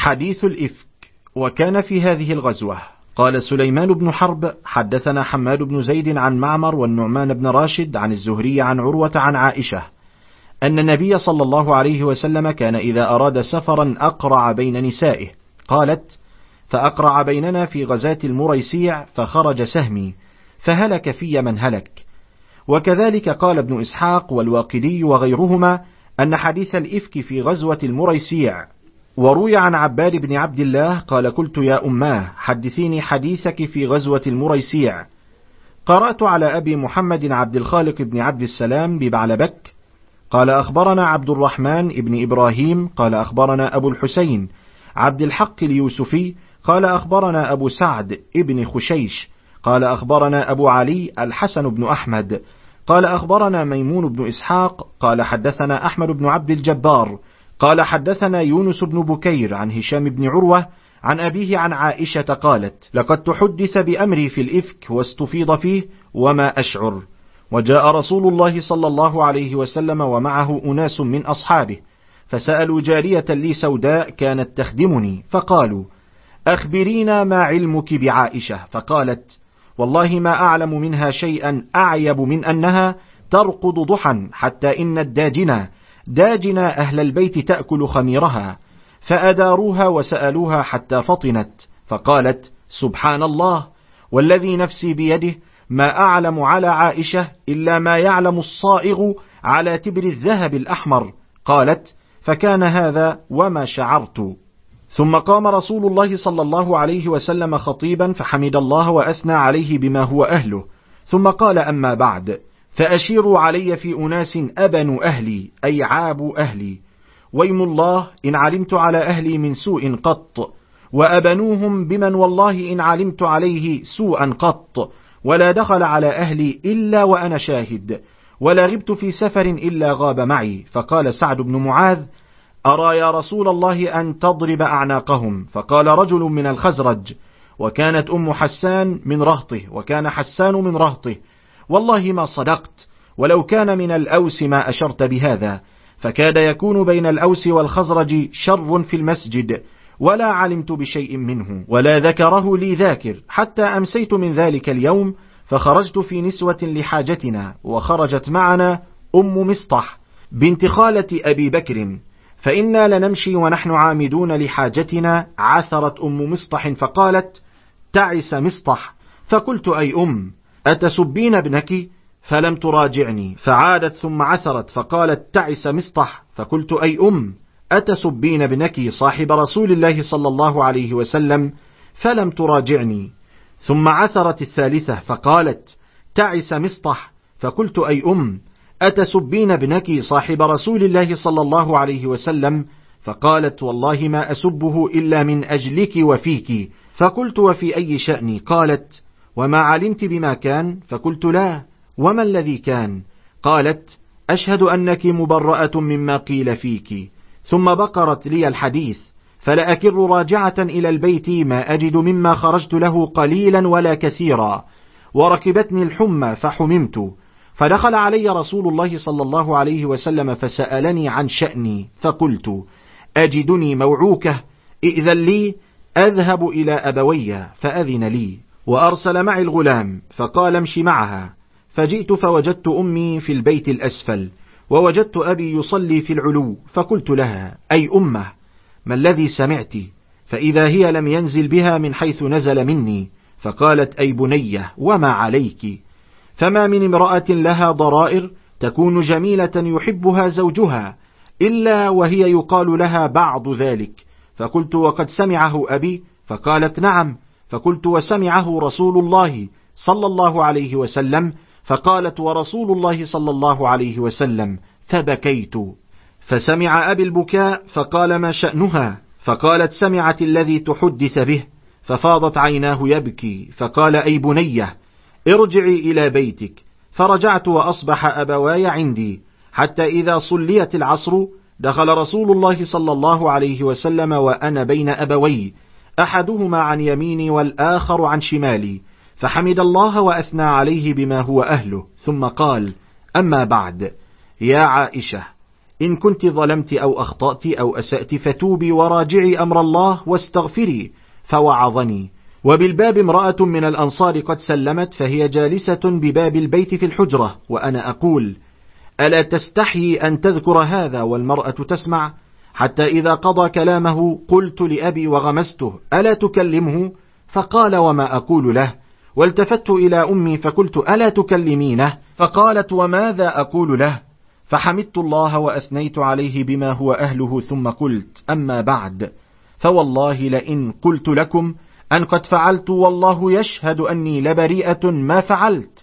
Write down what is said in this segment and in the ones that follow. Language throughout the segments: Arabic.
حديث الإفك. وكان في هذه الغزوة قال سليمان بن حرب حدثنا حماد بن زيد عن معمر والنعمان بن راشد عن الزهري عن عروة عن عائشة أن النبي صلى الله عليه وسلم كان إذا أراد سفرا أقرع بين نسائه. قالت: فأقرع بيننا في غزاة المريسيع فخرج سهمي فهلك في من هلك. وكذلك قال ابن إسحاق والواقدي وغيرهما أن حديث الإفك في غزوة المريسيع. وروي عن عباد بن عبد الله قال: قلت يا أماه حدثيني حديثك في غزوة المريسيع. قرأت على أبي محمد عبد الخالق بن عبد السلام ببعلبك قال: أخبرنا عبد الرحمن بن إبراهيم قال: أخبرنا أبو الحسين عبد الحق اليوسفي قال: أخبرنا أبو سعد ابن خشيش قال: أخبرنا أبو علي الحسن بن أحمد قال: أخبرنا ميمون بن إسحاق قال: حدثنا أحمد بن عبد الجبار قال: حدثنا يونس بن بكير عن هشام بن عروة عن أبيه عن عائشة قالت: لقد تحدث بأمري في الإفك واستفيض فيه وما أشعر. وجاء رسول الله صلى الله عليه وسلم ومعه أناس من أصحابه فسألوا جارية لي سوداء كانت تخدمني فقالوا: أخبرينا ما علمك بعائشة. فقالت: والله ما أعلم منها شيئا أعيب من أنها ترقد ضحى حتى إن داجنا أهل البيت تأكل خميرها. فأداروها وسألوها حتى فطنت فقالت: سبحان الله والذي نفسي بيده ما أعلم على عائشة إلا ما يعلم الصائغ على تبر الذهب الأحمر. قالت: فكان هذا وما شعرت. ثم قام رسول الله صلى الله عليه وسلم خطيبا فحمد الله وأثنى عليه بما هو أهله، ثم قال: أما بعد، فأشيروا علي في أناس أبنوا أهلي أي عابوا أهلي، ويم الله إن علمت على أهلي من سوء قط، وأبنوهم بمن والله إن علمت عليه سوءا قط، ولا دخل على أهلي إلا وأنا شاهد، ولا غبت في سفر إلا غاب معي. فقال سعد بن معاذ: أرى يا رسول الله أن تضرب أعناقهم. فقال رجل من الخزرج، وكانت أم حسان من رهطه وكان حسان من رهطه: والله ما صدقت، ولو كان من الأوس ما أشرت بهذا، فكاد يكون بين الأوس والخزرج شر في المسجد، ولا علمت بشيء منه ولا ذكره لي ذاكر، حتى أمسيت من ذلك اليوم فخرجت في نسوة لحاجتنا، وخرجت معنا أم مصطح بنت خالة أبي بكر، فإنا لنمشي ونحن عامدون لحاجتنا. عثرت أم مصطح فقالت: تعس مصطح. فقلت: أي أم أتسبين ابنك؟ فلم تراجعني، فعادت ثم عثرت فقالت: تعس مصطح. فقلت: أي أم أتسبين ابنك صاحب رسول الله صلى الله عليه وسلم؟ فلم تراجعني، ثم عثرت الثالثة فقالت: تعس مصطح. فقلت: أي أم أتسبين ابنك صاحب رسول الله صلى الله عليه وسلم؟ فقالت: والله ما أسبه إلا من أجلك وفيك. فقلت: وفي أي شأن؟ قالت: وما علمت بما كان؟ فقلت: لا، وما الذي كان؟ قالت: أشهد أنك مبرأة مما قيل فيك. ثم بقرت لي الحديث، فلأكر راجعة إلى البيت ما أجد مما خرجت له قليلا ولا كثيرا، وركبتني الحمى فحممت، فدخل علي رسول الله صلى الله عليه وسلم فسألني عن شأني، فقلت: أجدني موعوكة، إذن لي أذهب إلى أبوي، فأذن لي، وأرسل معي الغلام فقال: امشي معها. فجئت فوجدت أمي في البيت الأسفل، ووجدت أبي يصلي في العلو، فقلت لها: أي أمه ما الذي سمعت؟ فإذا هي لم ينزل بها من حيث نزل مني، فقالت: أي بنية وما عليك؟ فما من امرأة لها ضرائر تكون جميلة يحبها زوجها إلا وهي يقال لها بعض ذلك. فقلت: وقد سمعه أبي؟ فقالت: نعم. فقلت: وسمعه رسول الله صلى الله عليه وسلم؟ فقالت: ورسول الله صلى الله عليه وسلم. فبكيت. فسمع أبي البكاء فقال: ما شأنها؟ فقالت: سمعت الذي تحدث به. ففاضت عيناه يبكي، فقال: أي بنية ارجعي إلى بيتك. فرجعت وأصبح أبواي عندي، حتى إذا صليت العصر دخل رسول الله صلى الله عليه وسلم وأنا بين أبوي، أحدهما عن يميني والآخر عن شمالي، فحمد الله وأثنى عليه بما هو أهله، ثم قال: أما بعد، يا عائشة، إن كنت ظلمت أو أخطأت أو أسأت فتوبي وراجعي أمر الله واستغفري، فوعظني. وبالباب امرأة من الأنصار قد سلمت، فهي جالسة بباب البيت في الحجرة، وأنا أقول: ألا تستحيي أن تذكر هذا والمرأة تسمع؟ حتى إذا قضى كلامه قلت لأبي وغمسته: ألا تكلمه؟ فقال: وما أقول له؟ والتفت إلى أمي فقلت: ألا تكلمينه؟ فقالت: وماذا أقول له؟ فحمدت الله وأثنيت عليه بما هو أهله، ثم قلت: أما بعد، فوالله لئن قلت لكم أن قد فعلت والله يشهد أني لبريئة ما فعلت،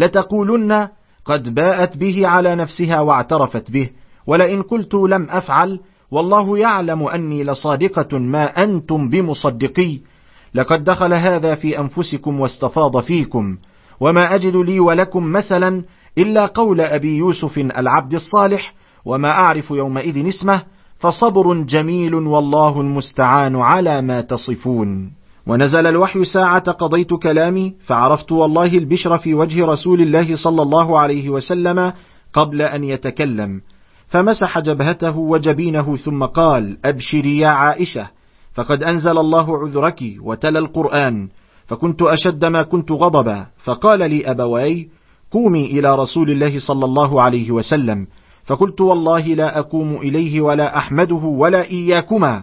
لتقولن قد باءت به على نفسها واعترفت به، ولئن قلت لم أفعل والله يعلم أني لصادقة ما أنتم بمصدقي. لقد دخل هذا في أنفسكم واستفاض فيكم، وما أجد لي ولكم مثلا إلا قول أبي يوسف العبد الصالح: وما أعرف يومئذ اسمه، فصبر جميل والله المستعان على ما تصفون. ونزل الوحي ساعة قضيت كلامي، فعرفت والله البشر في وجه رسول الله صلى الله عليه وسلم قبل أن يتكلم، فمسح جبهته وجبينه ثم قال: أبشري يا عائشة، فقد أنزل الله عذرك وتلا القرآن. فكنت أشد ما كنت غضبا، فقال لي أبواي: قومي إلى رسول الله صلى الله عليه وسلم. فقلت: والله لا أقوم إليه ولا أحمده ولا إياكما،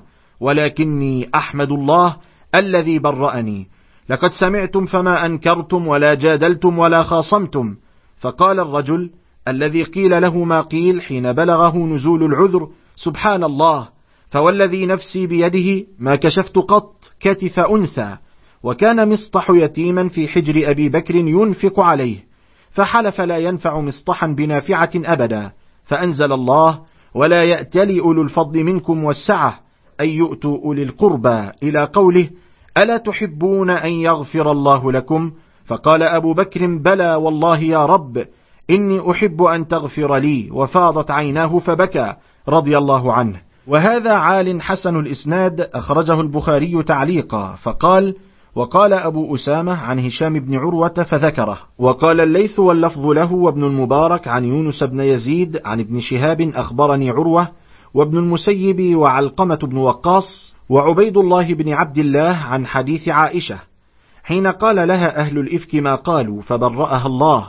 ولكني أحمد الله الذي برأني. لقد سمعتم فما أنكرتم ولا جادلتم ولا خاصمتم. فقال الرجل الذي قيل له ما قيل حين بلغه نزول العذر: سبحان الله، فوالذي نفسي بيده ما كشفت قط كتف أنثى. وكان مصطح يتيما في حجر أبي بكر ينفق عليه، فحلف لا ينفع مصطحا بنافعة أبدا، فأنزل الله: ولا يأتل أولو الفضل منكم والسعة أن يؤتوا أولي القربى، إلى قوله: ألا تحبون أن يغفر الله لكم؟ فقال أبو بكر: بلى والله يا رب، إني أحب أن تغفر لي. وفاضت عيناه فبكى رضي الله عنه. وهذا عال حسن الإسناد، أخرجه البخاري تعليقا. فقال: وقال أبو أسامة عن هشام بن عروة فذكره. وقال الليث واللفظ له وابن المبارك عن يونس بن يزيد عن ابن شهاب أخبرني عروة وابن المسيب وعلقمة بن وقاص وعبيد الله بن عبد الله عن حديث عائشة حين قال لها أهل الإفك ما قالوا فبرأها الله.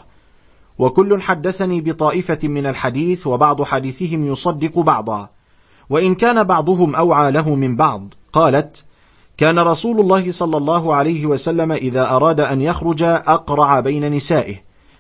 وكل حدثني بطائفة من الحديث، وبعض حديثهم يصدق بعضا، وإن كان بعضهم أوعى له من بعض. قالت: كان رسول الله صلى الله عليه وسلم إذا أراد أن يخرج أقرع بين نسائه،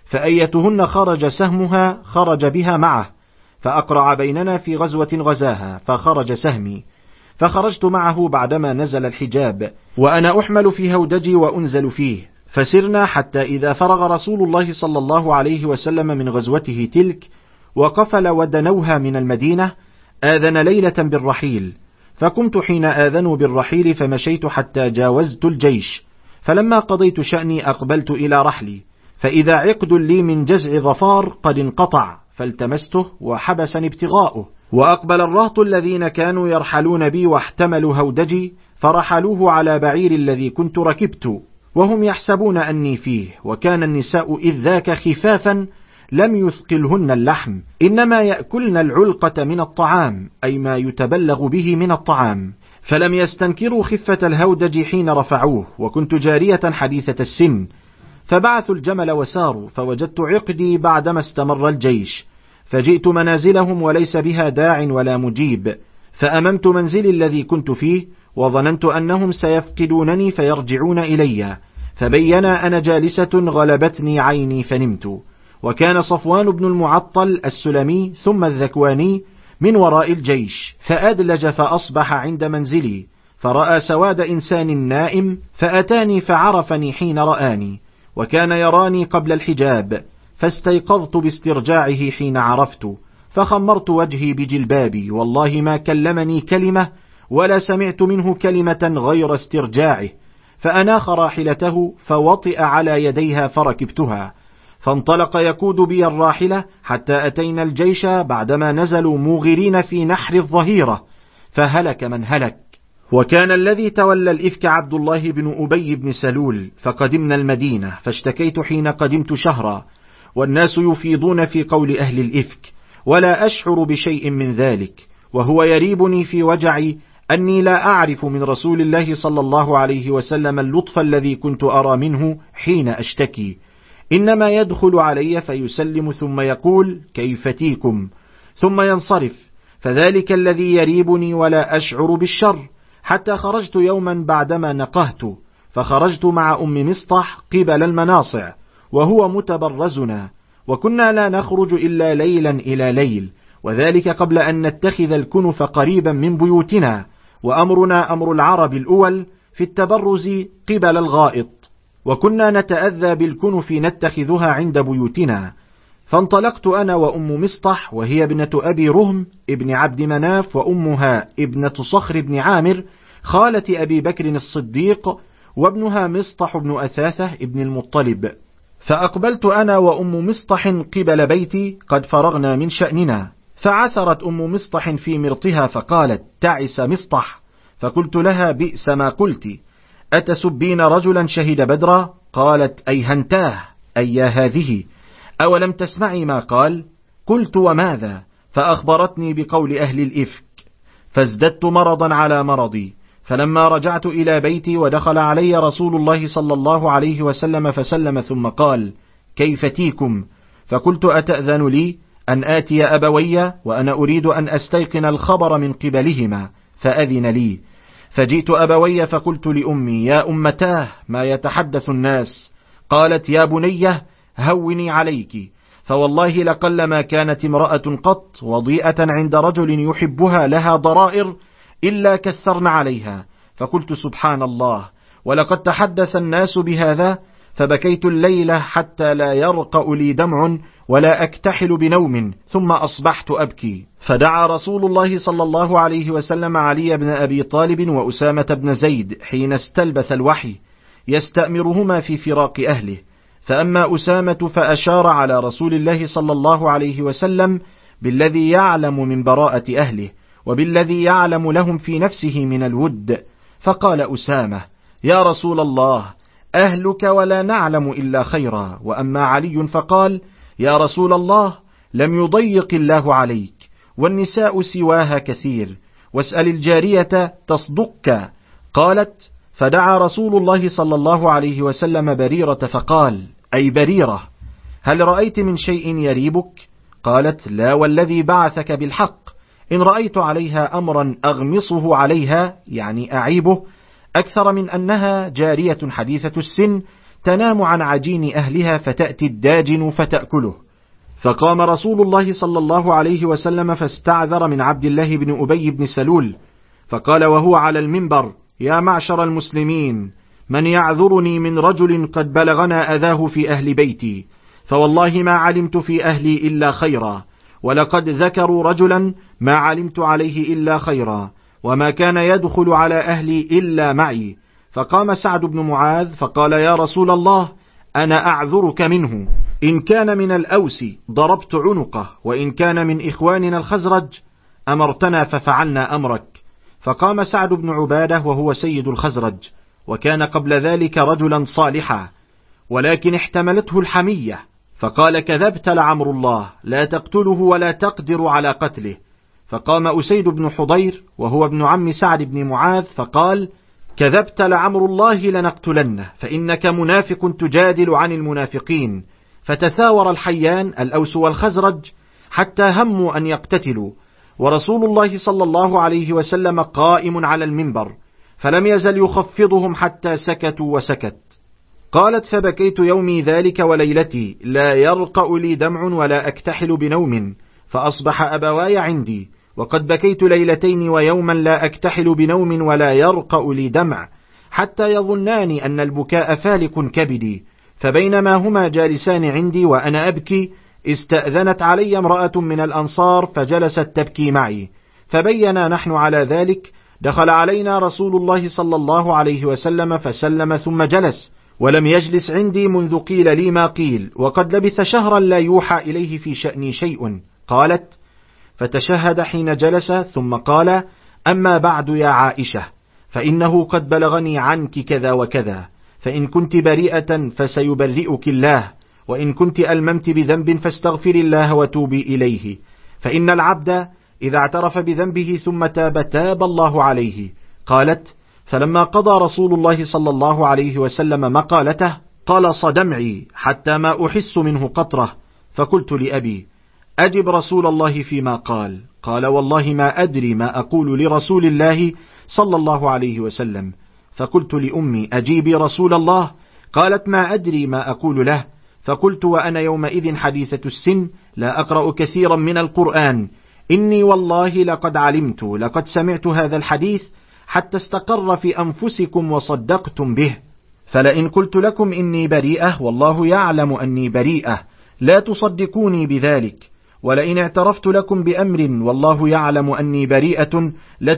فأيتهن خرج سهمها خرج بها معه، فأقرع بيننا في غزوة غزاها فخرج سهمي، فخرجت معه بعدما نزل الحجاب، وأنا أحمل في هودجي وأنزل فيه، فسرنا حتى إذا فرغ رسول الله صلى الله عليه وسلم من غزوته تلك وقفل ودنوها من المدينة، آذن ليلة بالرحيل، فقمت حين آذنوا بالرحيل فمشيت حتى جاوزت الجيش، فلما قضيت شأني أقبلت إلى رحلي، فإذا عقد لي من جزع ظفار قد انقطع، فالتمسته وحبسني ابتغاؤه. وأقبل الرهط الذين كانوا يرحلون بي واحتملوا هودجي، فرحلوه على بعير الذي كنت ركبت، وهم يحسبون أني فيه. وكان النساء إذ ذاك خفافا لم يثقلهن اللحم، إنما يأكلن العلقة من الطعام، أي ما يتبلغ به من الطعام، فلم يستنكروا خفة الهودج حين رفعوه. وكنت جارية حديثة السن، فبعثوا الجمل وساروا، فوجدت عقدي بعدما استمر الجيش، فجئت منازلهم وليس بها داع ولا مجيب، فأممت منزلي الذي كنت فيه، وظننت أنهم سيفقدونني فيرجعون إلي، فبينا أنا جالسة غلبتني عيني فنمت. وكان صفوان بن المعطل السلمي ثم الذكواني من وراء الجيش، فأدلج فأصبح عند منزلي، فرأى سواد إنسان نائم، فأتاني فعرفني حين رآني، وكان يراني قبل الحجاب، فاستيقظت باسترجاعه حين عرفت، فخمرت وجهي بجلبابي، والله ما كلمني كلمة ولا سمعت منه كلمة غير استرجاعه، فأناخ راحلته فوطئ على يديها فركبتها، فانطلق يقود بي الراحلة حتى أتينا الجيش بعدما نزلوا موغرين في نحر الظهيرة، فهلك من هلك. وكان الذي تولى الإفك عبد الله بن أبي بن سلول، فقدمنا المدينة، فاشتكيت حين قدمت شهرا، والناس يفيضون في قول أهل الإفك، ولا أشعر بشيء من ذلك، وهو يريبني في وجعي أني لا أعرف من رسول الله صلى الله عليه وسلم اللطف الذي كنت أرى منه حين أشتكي، إنما يدخل علي فيسلم ثم يقول كيف تيكم ثم ينصرف، فذلك الذي يريبني ولا أشعر بالشر. حتى خرجت يوما بعدما نقهت، فخرجت مع أم مصطح قبل المناصع وهو متبرزنا، وكنا لا نخرج إلا ليلا إلى ليل، وذلك قبل أن نتخذ الكنف قريبا من بيوتنا، وأمرنا أمر العرب الأول في التبرز قبل الغائط، وكنا نتأذى بالكنف نتخذها عند بيوتنا. فانطلقت أنا وأم مصطح وهي ابنة أبي رهم ابن عبد مناف، وأمها ابنة صخر بن عامر خالة أبي بكر الصديق، وابنها مصطح بن أثاثة ابن المطلب. فأقبلت أنا وأم مصطح قبل بيتي قد فرغنا من شأننا، فعثرت أم مصطح في مرطها فقالت تعس مصطح، فقلت لها بئس ما قلت، أتسبين رجلا شهد بدرا؟ قالت أيهنتاه أي يا هذه، أولم تسمعي ما قال؟ قلت وماذا؟ فأخبرتني بقول أهل الإفك، فازددت مرضا على مرضي. فلما رجعت إلى بيتي ودخل علي رسول الله صلى الله عليه وسلم فسلم ثم قال كيف تيكم؟ فقلت أتأذن لي أن آتي أبوي وأنا أريد أن أستيقن الخبر من قبلهما، فأذن لي. فجئت أبوي فقلت لأمي يا أمتاه ما يتحدث الناس؟ قالت يا بنيه هوني عليك، فوالله لقلما كانت امرأة قط وضيئة عند رجل يحبها لها ضرائر إلا كثرن عليها. فقلت سبحان الله، ولقد تحدث الناس بهذا، فبكيت الليلة حتى لا يرقأ لي دمع ولا أكتحل بنوم، ثم أصبحت أبكي. فدعا رسول الله صلى الله عليه وسلم علي بن أبي طالب وأسامة بن زيد حين استلبث الوحي يستأمرهما في فراق أهله، فأما أسامة فأشار على رسول الله صلى الله عليه وسلم بالذي يعلم من براءة أهله وبالذي يعلم لهم في نفسه من الود، فقال أسامة يا رسول الله أهلك ولا نعلم إلا خيرا. وأما علي فقال يا رسول الله لم يضيق الله عليك، والنساء سواها كثير، واسأل الجارية تصدقك. قالت فدعا رسول الله صلى الله عليه وسلم بريرة فقال أي بريرة هل رأيت من شيء يريبك؟ قالت لا والذي بعثك بالحق، إن رأيت عليها أمرا أغمصه عليها يعني أعيبه، أكثر من أنها جارية حديثة السن تنام عن عجين أهلها فتأتي الداجن فتأكله. فقام رسول الله صلى الله عليه وسلم فاستعذر من عبد الله بن أبي بن سلول، فقال وهو على المنبر يا معشر المسلمين من يعذرني من رجل قد بلغنا أذاه في أهل بيتي، فوالله ما علمت في أهلي إلا خيرا، ولقد ذكروا رجلا ما علمت عليه إلا خيرا، وما كان يدخل على أهلي إلا معي. فقام سعد بن معاذ فقال يا رسول الله أنا أعذرك منه، إن كان من الأوس ضربت عنقه، وإن كان من إخواننا الخزرج أمرتنا ففعلنا أمرك. فقام سعد بن عبادة وهو سيد الخزرج، وكان قبل ذلك رجلا صالحا، ولكن احتملته الحمية، فقال كذبت لعمر الله لا تقتله ولا تقدر على قتله. فقام أسيد بن حضير وهو ابن عم سعد بن معاذ فقال كذبت لعمر الله لنقتلنه، فإنك منافق تجادل عن المنافقين. فتثاور الحيان الأوس والخزرج حتى هموا أن يقتتلوا، ورسول الله صلى الله عليه وسلم قائم على المنبر، فلم يزل يخفضهم حتى سكتوا وسكت. قالت فبكيت يومي ذلك وليلتي لا يرقأ لي دمع ولا أكتحل بنوم، فأصبح أبواي عندي، وقد بكيت ليلتين ويوما لا أكتحل بنوم ولا يرقأ لي دمع، حتى يظنان أن البكاء فالق كبدي. فبينما هما جالسان عندي وأنا أبكي استأذنت علي امرأة من الأنصار فجلست تبكي معي، فبينا نحن على ذلك دخل علينا رسول الله صلى الله عليه وسلم فسلم ثم جلس، ولم يجلس عندي منذ قيل لي ما قيل، وقد لبث شهرا لا يوحى إليه في شأني شيء. قالت فتشهد حين جلس ثم قال أما بعد يا عائشة فإنه قد بلغني عنك كذا وكذا، فإن كنت بريئة فسيبرئك الله، وإن كنت ألممت بذنب فاستغفر الله وتوبي إليه، فإن العبد إذا اعترف بذنبه ثم تاب الله عليه. قالت: فلما قضى رسول الله صلى الله عليه وسلم مقالته طلص دمعي حتى ما أحس منه قطرة، فقلت لأبي: أجب رسول الله فيما قال. قال: والله ما أدري ما أقول لرسول الله صلى الله عليه وسلم. فقلت لأمي: أجيبي رسول الله. قالت: ما أدري ما أقول له. فقلت وأنا يومئذ حديثة السن لا أقرأ كثيرا من القرآن: إني والله لقد علمت لقد سمعت هذا الحديث حتى استقر في أنفسكم وصدقتم به، فلئن قلت لكم إني بريئة والله يعلم أني بريئة لا تصدقوني بذلك، ولئن اعترفت لكم بأمر والله يعلم أني بريئة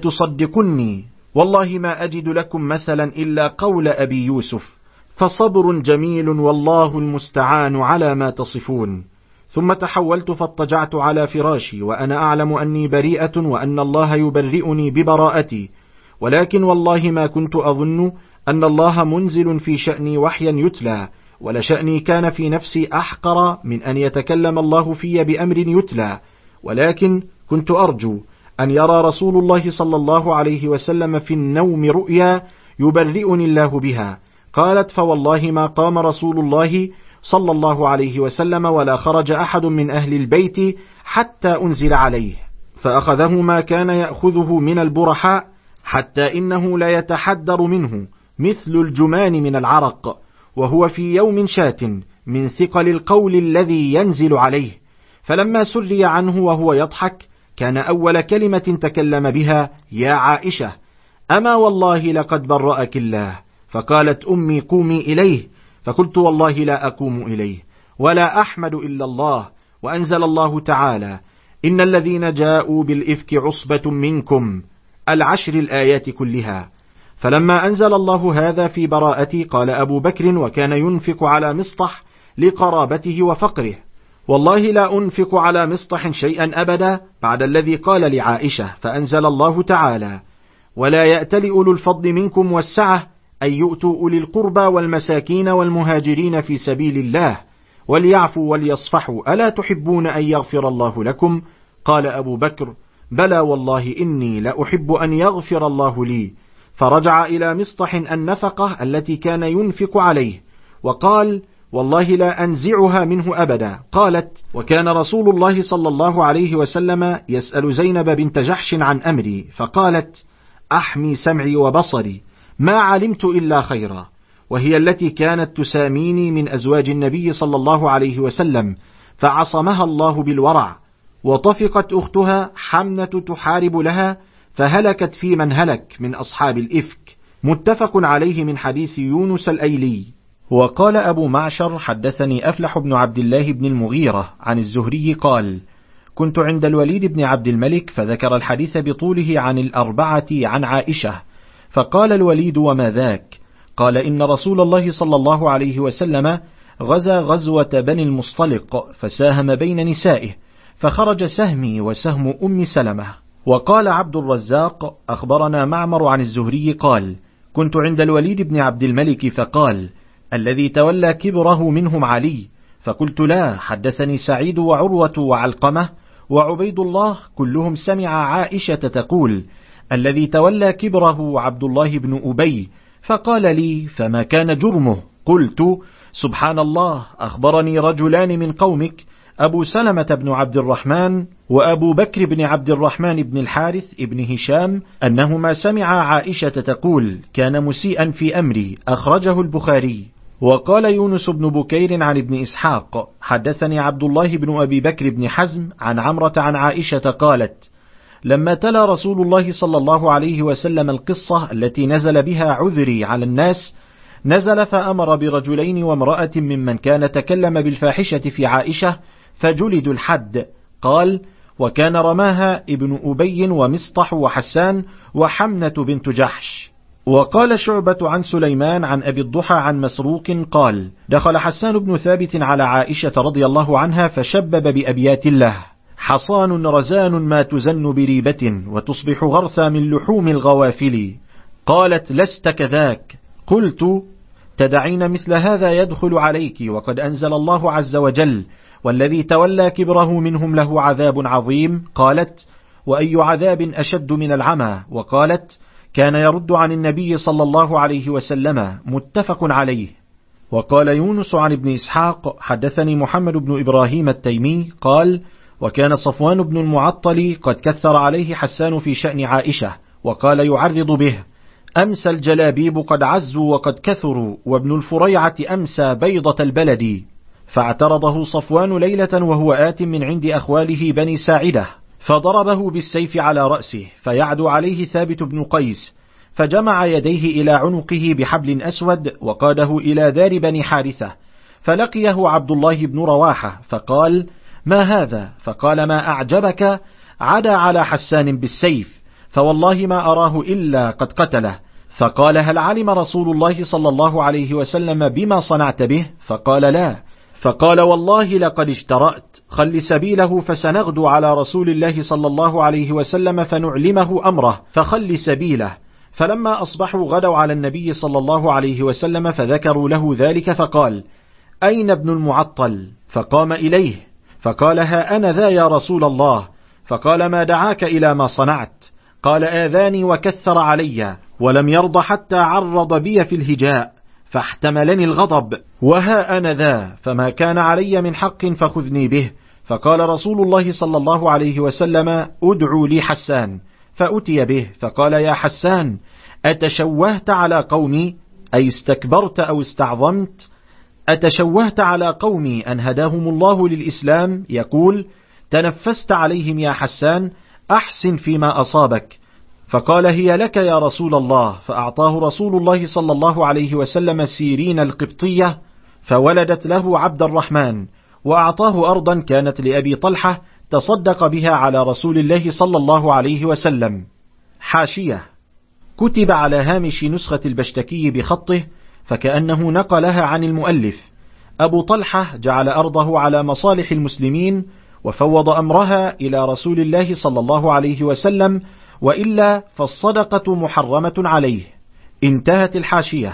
لتصدقني، والله ما أجد لكم مثلا إلا قول أبي يوسف، فصبر جميل والله المستعان على ما تصفون. ثم تحولت فاضطجعت على فراشي وأنا أعلم أني بريئة وأن الله يبرئني ببراءتي، ولكن والله ما كنت أظن أن الله منزل في شأني وحيا يتلى، ولشأني كان في نفسي أحقر من أن يتكلم الله في بأمر يتلى، ولكن كنت أرجو أن يرى رسول الله صلى الله عليه وسلم في النوم رؤيا يبرئني الله بها. قالت: فوالله ما قام رسول الله صلى الله عليه وسلم ولا خرج أحد من أهل البيت حتى أنزل عليه، فأخذه ما كان يأخذه من البرحاء حتى إنه لا يتحدر منه مثل الجمان من العرق، وهو في يوم شات من ثقل القول الذي ينزل عليه. فلما سري عنه وهو يضحك كان أول كلمة تكلم بها: يا عائشة، أما والله لقد برأك الله. فقالت أمي: قومي إليه. فقلت: والله لا أقوم إليه ولا أحمد إلا الله. وأنزل الله تعالى: إن الذين جاءوا بالإفك عصبة منكم، العشر الآيات كلها. فلما أنزل الله هذا في براءتي قال أبو بكر وكان ينفق على مصطح لقرابته وفقره: والله لا أنفق على مصطح شيئا أبدا بعد الذي قال لعائشة. فأنزل الله تعالى: ولا يأتل أولو الفضل منكم والسعة أن يؤتوا أولي القربى والمساكين والمهاجرين في سبيل الله وليعفوا وليصفحوا ألا تحبون أن يغفر الله لكم؟ قال أبو بكر: بلى والله إني لأحب أن يغفر الله لي. فرجع إلى مصطح النفقة التي كان ينفق عليه وقال: والله لا أنزعها منه أبدا. قالت: وكان رسول الله صلى الله عليه وسلم يسأل زينب بنت جحش عن أمري، فقالت: أحمي سمعي وبصري ما علمت إلا خيرا، وهي التي كانت تساميني من أزواج النبي صلى الله عليه وسلم، فعصمها الله بالورع. وطفقت أختها حمنة تحارب لها فهلكت في من هلك من أصحاب الإفك. متفق عليه من حديث يونس الأيلي. وقال أبو معشر: حدثني أفلح بن عبد الله بن المغيرة عن الزهري قال: كنت عند الوليد بن عبد الملك فذكر الحديث بطوله عن الأربعة عن عائشة، فقال الوليد: وما ذاك؟ قال: إن رسول الله صلى الله عليه وسلم غزا غزوة بني المصطلق فساهم بين نسائه، فخرج سهمي وسهم أم سلمة. وقال عبد الرزاق: أخبرنا معمر عن الزهري قال: كنت عند الوليد بن عبد الملك فقال: الذي تولى كبره منهم علي؟ فقلت: لا، حدثني سعيد وعروة وعلقمة وعبيد الله كلهم سمع عائشة تقول: الذي تولى كبره عبد الله بن أبي. فقال لي: فما كان جرمه؟ قلت: سبحان الله، أخبرني رجلان من قومك، أبو سلمة بن عبد الرحمن وأبو بكر بن عبد الرحمن بن الحارث بن هشام أنهما سمع عائشة تقول: كان مسيئا في أمري. أخرجه البخاري. وقال يونس بن بكير عن ابن إسحاق: حدثني عبد الله بن أبي بكر بن حزم عن عمرة عن عائشة قالت: لما تلا رسول الله صلى الله عليه وسلم القصة التي نزل بها عذري على الناس، نزل فأمر برجلين وامرأة ممن كان تكلم بالفاحشة في عائشة فجلدوا الحد. قال: وكان رماها ابن أبي ومصطح وحسان وحمنة بنت جحش. وقال شعبة عن سليمان عن أبي الضحى عن مسروق قال: دخل حسان بن ثابت على عائشة رضي الله عنها فشبب بأبيات الله: حصان رزان ما تزن بريبة وتصبح غرثا من لحوم الغوافل. قالت: لست كذاك. قلت: تدعين مثل هذا يدخل عليك وقد أنزل الله عز وجل: والذي تولى كبره منهم له عذاب عظيم. قالت: وأي عذاب أشد من العمى؟ وقالت: كان يرد عن النبي صلى الله عليه وسلم. متفق عليه. وقال يونس عن ابن إسحاق: حدثني محمد بن إبراهيم التيمي قال: وكان صفوان بن المعطل قد كثر عليه حسان في شأن عائشة، وقال يعرض به: أمسى الجلابيب قد عزوا وقد كثروا، وابن الفريعة أمسى بيضة البلد. فاعترضه صفوان ليلة وهو آت من عند أخواله بني ساعدة، فضربه بالسيف على رأسه، فيعدو عليه ثابت بن قيس، فجمع يديه إلى عنقه بحبل أسود، وقاده إلى دار بني حارثة، فلقيه عبد الله بن رواحة فقال: ما هذا؟ فقال: ما أعجبك؟ عدا على حسان بالسيف، فوالله ما أراه إلا قد قتله. فقال: هل علم رسول الله صلى الله عليه وسلم بما صنعت به؟ فقال: لا. فقال: والله لقد اشترأت، خل سبيله فسنغدو على رسول الله صلى الله عليه وسلم فنعلمه أمره، فخل سبيله. فلما أصبحوا غدوا على النبي صلى الله عليه وسلم فذكروا له ذلك، فقال: أين ابن المعطل؟ فقام إليه فقال: ها أنا ذا يا رسول الله. فقال: ما دعاك إلى ما صنعت؟ قال: آذاني وكثر علي، ولم يرض حتى عرض بي في الهجاء، فاحتملني الغضب، وها أنا ذا، فما كان علي من حق فخذني به. فقال رسول الله صلى الله عليه وسلم: أدعوا لي حسان. فأتي به، فقال: يا حسان، أتشوهت على قومي؟ أي استكبرت أو استعظمت؟ أتشوهت على قومي أن هداهم الله للإسلام؟ يقول: تنفست عليهم يا حسان، أحسن فيما أصابك. فقال: هي لك يا رسول الله. فأعطاه رسول الله صلى الله عليه وسلم سيرين القبطية، فولدت له عبد الرحمن، وأعطاه أرضا كانت لأبي طلحة تصدق بها على رسول الله صلى الله عليه وسلم. حاشية: كتب على هامش نسخة البشتكي بخطه، فكأنه نقلها عن المؤلف. أبو طلحة جعل أرضه على مصالح المسلمين، وفوض أمرها إلى رسول الله صلى الله عليه وسلم، وإلا فالصدقة محرمة عليه. انتهت الحاشية.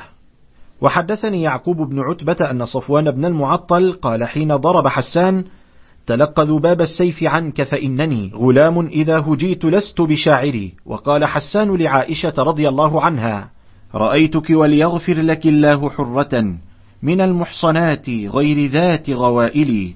وحدثني يعقوب بن عتبة أن صفوان بن المعطل قال حين ضرب حسان: تلق ذباب السيف عنك، فإنني غلام إذا هجيت لست بشاعري. وقال حسان لعائشة رضي الله عنها: رأيتك وليغفر لك الله حرة من المحصنات غير ذات غوائل،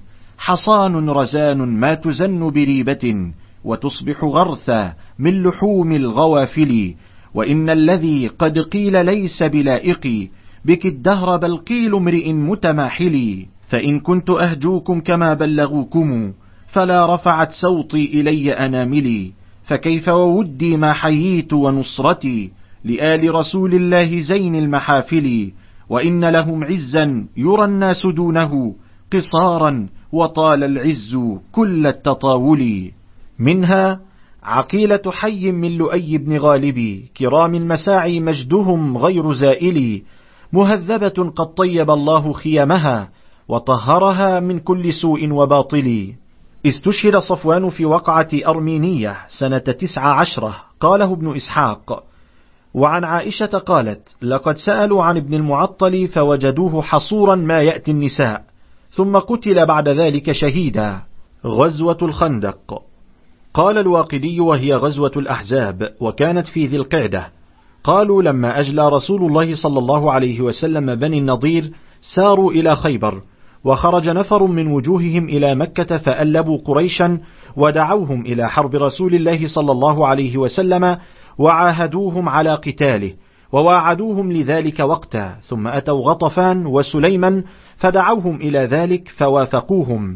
حصان رزان ما تزن بريبة، وتصبح غرثا من لحوم الغوافل. وإن الذي قد قيل ليس بلائق بك الدهر، بل قيل امرئ متماحل. فإن كنت أهجوكم كما بلغوكم، فلا رفعت صوتي إلي أناملي. فكيف وودي ما حييت ونصرتي لآل رسول الله زين المحافل. وإن لهم عزا يرى الناس دونه قصارا، وطال العز كل التطاول. منها: عقيلة حي من لؤي بن غالب، كرام المساعي مجدهم غير زائل، مهذبة قد طيب الله خيامها، وطهرها من كل سوء وباطل. استشهد صفوان في وقعة أرمينية سنة 19، قاله ابن إسحاق. وعن عائشة قالت: لقد سألوا عن ابن المعطل فوجدوه حصورا ما يأتي النساء، ثم قتل بعد ذلك شهيدا. غزوة الخندق. قال الواقدي: وهي غزوة الأحزاب، وكانت في ذي القعدة. قالوا: لما أجلى رسول الله صلى الله عليه وسلم بني النضير ساروا إلى خيبر، وخرج نفر من وجوههم إلى مكة، فألبوا قريشا ودعوهم إلى حرب رسول الله صلى الله عليه وسلم، وعاهدوهم على قتاله، وواعدوهم لذلك وقتا. ثم أتوا غطفان وسليما فدعوهم إلى ذلك فوافقوهم.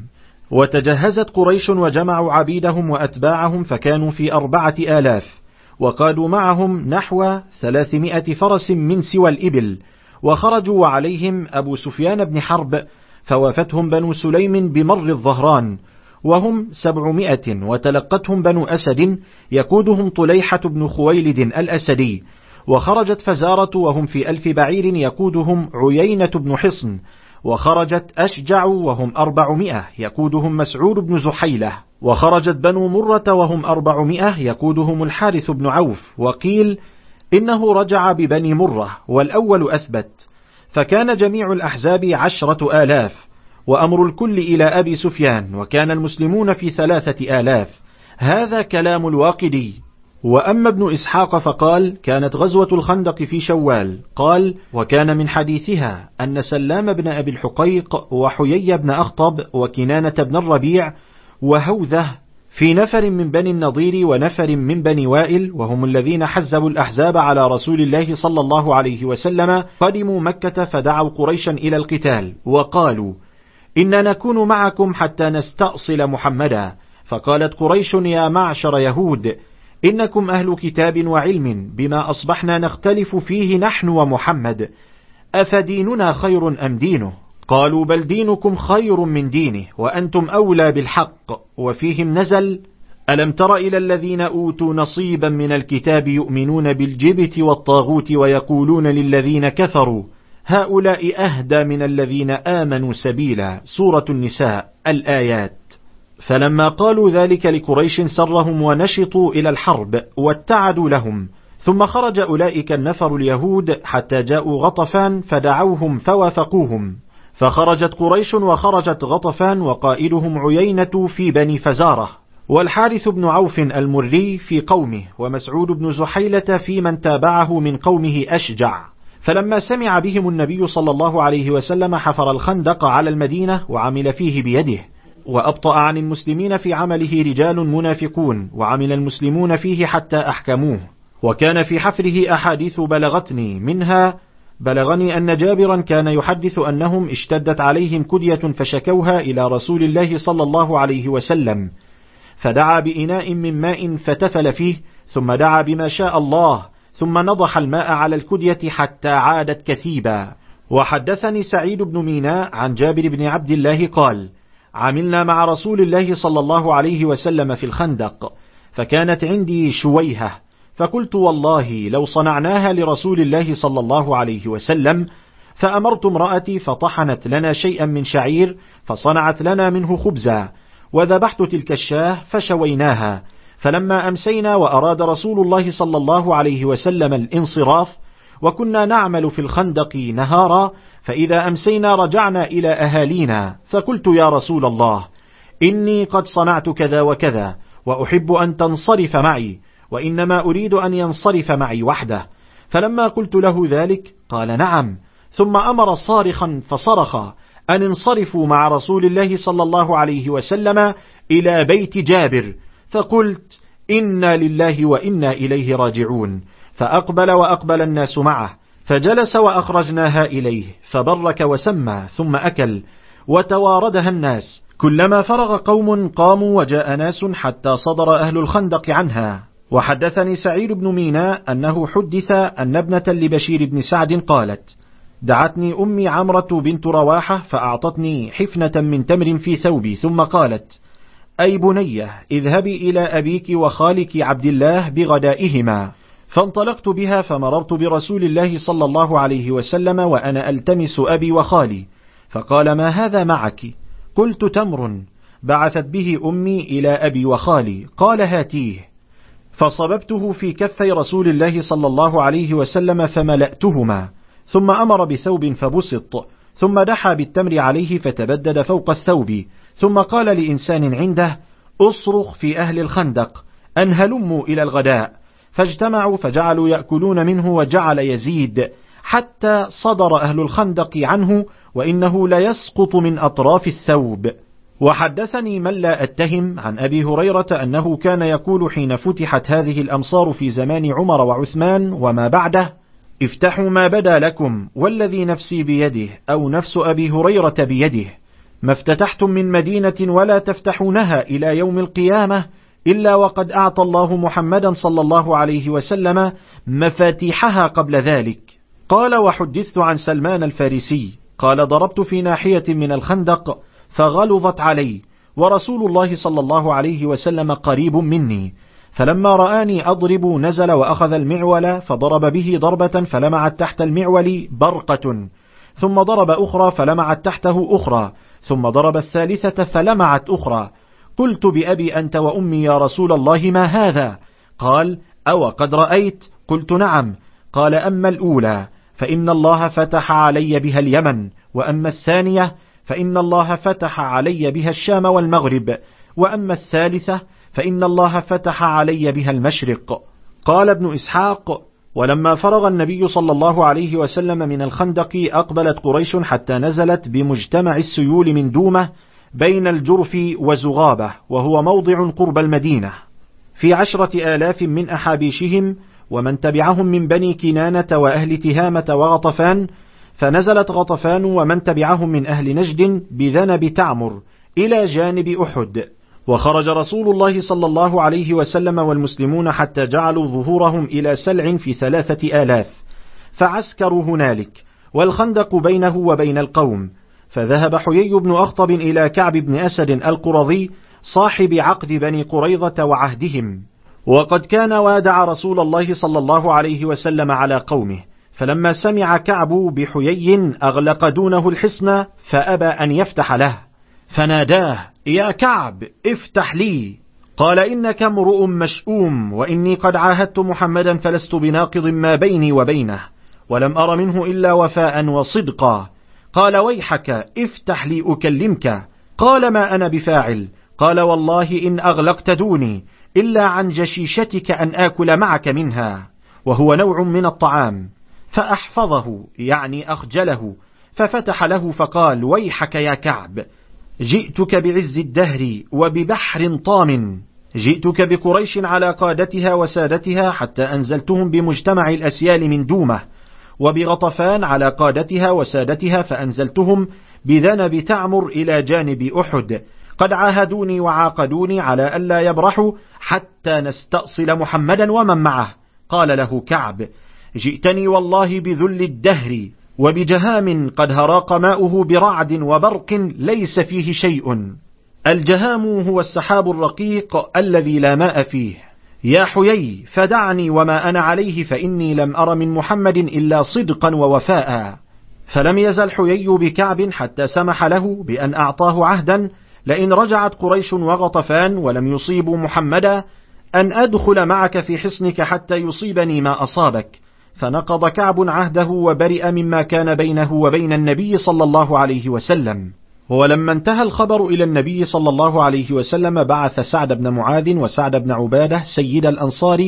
وتجهزت قريش وجمعوا عبيدهم وأتباعهم، فكانوا في 4000، وقادوا معهم نحو 300 فرس من سوى الإبل. وخرجوا وعليهم أبو سفيان بن حرب، فوافتهم بنو سليم بمر الظهران، وهم 700، وتلقتهم بنو أسد يقودهم طليحة بن خويلد الأسدي. وخرجت فزارة وهم في 1000 بعير يقودهم عيينة بن حصن. وخرجت أشجع وهم 400 يقودهم مسعود بن زحيلة. وخرجت بنو مرة وهم 400 يقودهم الحارث بن عوف. وقيل إنه رجع ببني مرة، والأول أثبت. فكان جميع الأحزاب 10,000. وأمر الكل إلى أبي سفيان، وكان المسلمون في 3000. هذا كلام الواقدي. وأما ابن إسحاق فقال: كانت غزوة الخندق في شوال. قال: وكان من حديثها أن سلام بن أبي الحقيق وحيي بن أخطب وكنانة بن الربيع وهوذة في نفر من بني النضير ونفر من بني وائل، وهم الذين حزبوا الأحزاب على رسول الله صلى الله عليه وسلم، قدموا مكة فدعوا قريشا إلى القتال، وقالوا: إنا نكون معكم حتى نستأصل محمدا. فقالت قريش: يا معشر يهود، إنكم أهل كتاب وعلم، بما أصبحنا نختلف فيه نحن ومحمد، أفديننا خير أم دينه؟ قالوا: بل دينكم خير من دينه، وأنتم أولى بالحق. وفيهم نزل: ألم تر إلى الذين أوتوا نصيبا من الكتاب يؤمنون بالجبت والطاغوت ويقولون للذين كفروا هؤلاء أهدى من الذين آمنوا سبيلا. سورة النساء، الآيات. فلما قالوا ذلك لقريش سرهم ونشطوا إلى الحرب واتعدوا لهم. ثم خرج أولئك النفر اليهود حتى جاءوا غطفان فدعوهم فوافقوهم، فخرجت قريش وخرجت غطفان وقائدهم عيينة في بني فزارة، والحارث بن عوف المري في قومه، ومسعود بن زحيلة في من تابعه من قومه أشجع. فلما سمع بهم النبي صلى الله عليه وسلم حفر الخندق على المدينة وعمل فيه بيده، وأبطأ عن المسلمين في عمله رجال منافقون، وعمل المسلمون فيه حتى أحكموه. وكان في حفره أحاديث بلغتني، منها بلغني أن جابرا كان يحدث أنهم اشتدت عليهم كدية فشكوها إلى رسول الله صلى الله عليه وسلم، فدعا بإناء من ماء فتفل فيه، ثم دعا بما شاء الله، ثم نضح الماء على الكدية حتى عادت كثيبا. وحدثني سعيد بن ميناء عن جابر بن عبد الله قال: عملنا مع رسول الله صلى الله عليه وسلم في الخندق، فكانت عندي شويهة، فقلت: والله لو صنعناها لرسول الله صلى الله عليه وسلم. فأمرت امرأتي فطحنت لنا شيئا من شعير فصنعت لنا منه خبزا، وذبحت تلك الشاه فشويناها. فلما أمسينا وأراد رسول الله صلى الله عليه وسلم الانصراف، وكنا نعمل في الخندق نهارا، فإذا أمسينا رجعنا إلى أهالينا، فقلت: يا رسول الله، إني قد صنعت كذا وكذا، وأحب أن تنصرف معي، وإنما أريد أن ينصرف معي وحده. فلما قلت له ذلك قال: نعم. ثم أمر صارخا فصرخ أن انصرفوا مع رسول الله صلى الله عليه وسلم إلى بيت جابر. فقلت: إنا لله وإنا إليه راجعون. فأقبل وأقبل الناس معه، فجلس وأخرجناها إليه، فبرك وسمى، ثم أكل، وتواردها الناس. كلما فرغ قوم قاموا وجاء ناس حتى صدر أهل الخندق عنها. وحدثني سعيد بن ميناء أنه حدث أن ابنة لبشير بن سعد قالت: دعتني أمي عمرة بنت رواحة فأعطتني حفنة من تمر في ثوبي، ثم قالت: أي بنية، اذهبي إلى أبيك وخالك عبد الله بغدائهما. فانطلقت بها فمررت برسول الله صلى الله عليه وسلم وأنا ألتمس أبي وخالي، فقال: ما هذا معك؟ قلت: تمر بعثت به أمي إلى أبي وخالي. قال: هاتيه. فصببته في كفي رسول الله صلى الله عليه وسلم فملأتهما، ثم أمر بثوب فبسط، ثم دحى بالتمر عليه فتبدد فوق الثوب، ثم قال لإنسان عنده: أصرخ في أهل الخندق أن هلموا إلى الغداء. فاجتمعوا فجعلوا يأكلون منه، وجعل يزيد حتى صدر أهل الخندق عنه، وإنه ليسقط من أطراف الثوب. وحدثني من لا أتهم عن أبي هريرة أنه كان يقول حين فتحت هذه الأمصار في زمان عمر وعثمان وما بعده: افتحوا ما بدا لكم، والذي نفسي بيده أو نفس أبي هريرة بيده، ما افتتحتم من مدينة ولا تفتحونها إلى يوم القيامة إلا وقد أعطى الله محمدا صلى الله عليه وسلم مفاتيحها قبل ذلك. قال: وحدثت عن سلمان الفارسي قال: ضربت في ناحية من الخندق فغلظت علي، ورسول الله صلى الله عليه وسلم قريب مني، فلما رآني أضرب نزل وأخذ المعول فضرب به ضربة فلمعت تحت المعول برقة، ثم ضرب أخرى فلمعت تحته أخرى، ثم ضرب الثالثة فلمعت أخرى. قلت: بأبي أنت وأمي يا رسول الله، ما هذا؟ قال: أو قد رأيت؟ قلت: نعم. قال: أما الأولى فإن الله فتح علي بها اليمن، وأما الثانية فإن الله فتح علي بها الشام والمغرب، وأما الثالثة فإن الله فتح علي بها المشرق. قال ابن إسحاق: ولما فرغ النبي صلى الله عليه وسلم من الخندق أقبلت قريش حتى نزلت بمجتمع السيول من دومة بين الجرف وزغابة، وهو موضع قرب المدينة، في 10,000 من أحابيشهم ومن تبعهم من بني كنانة وأهل تهامة وغطفان، فنزلت غطفان ومن تبعهم من أهل نجد بذنب تعمر إلى جانب أحد. وخرج رسول الله صلى الله عليه وسلم والمسلمون حتى جعلوا ظهورهم إلى سلع في 3,000، فعسكروا هنالك، والخندق بينه وبين القوم. فذهب حيي بن أخطب إلى كعب بن أسد القرظي صاحب عقد بني قريظة وعهدهم، وقد كان وادع رسول الله صلى الله عليه وسلم على قومه. فلما سمع كعب بحيي أغلق دونه الحصن فأبى أن يفتح له، فناداه: يا كعب افتح لي. قال: إنك امرؤ مشؤوم، وإني قد عاهدت محمدا فلست بناقض ما بيني وبينه، ولم أر منه إلا وفاء وصدقا. قال: ويحك افتح لي أكلمك. قال: ما أنا بفاعل. قال: والله إن أغلقت دوني إلا عن جشيشتك أن آكل معك منها، وهو نوع من الطعام. فأحفظه يعني أخجله، ففتح له فقال: ويحك يا كعب، جئتك بعز الدهر وببحر طام، جئتك بقريش على قادتها وسادتها حتى أنزلتهم بمجتمع الأسيال من دومة، وبغطفان على قادتها وسادتها فأنزلتهم بذنب تعمر إلى جانب أحد. قد عاهدوني وعاقدوني على ألا يبرحوا حتى نستأصل محمدا ومن معه. قال له كعب: جئتني والله بذل الدهر وبجهام قد هراق ماؤه برعد وبرق ليس فيه شيء. الجهام هو السحاب الرقيق الذي لا ماء فيه. يا حيي فدعني وما أنا عليه، فإني لم أر من محمد إلا صدقا ووفاء. فلم يزل حيي بكعب حتى سمح له بأن أعطاه عهدا: لئن رجعت قريش وغطفان ولم يصيبوا محمدا أن أدخل معك في حصنك حتى يصيبني ما أصابك. فنقض كعب عهده وبرئ مما كان بينه وبين النبي صلى الله عليه وسلم. ولما انتهى الخبر إلى النبي صلى الله عليه وسلم بعث سعد بن معاذ وسعد بن عبادة سيد الأنصار،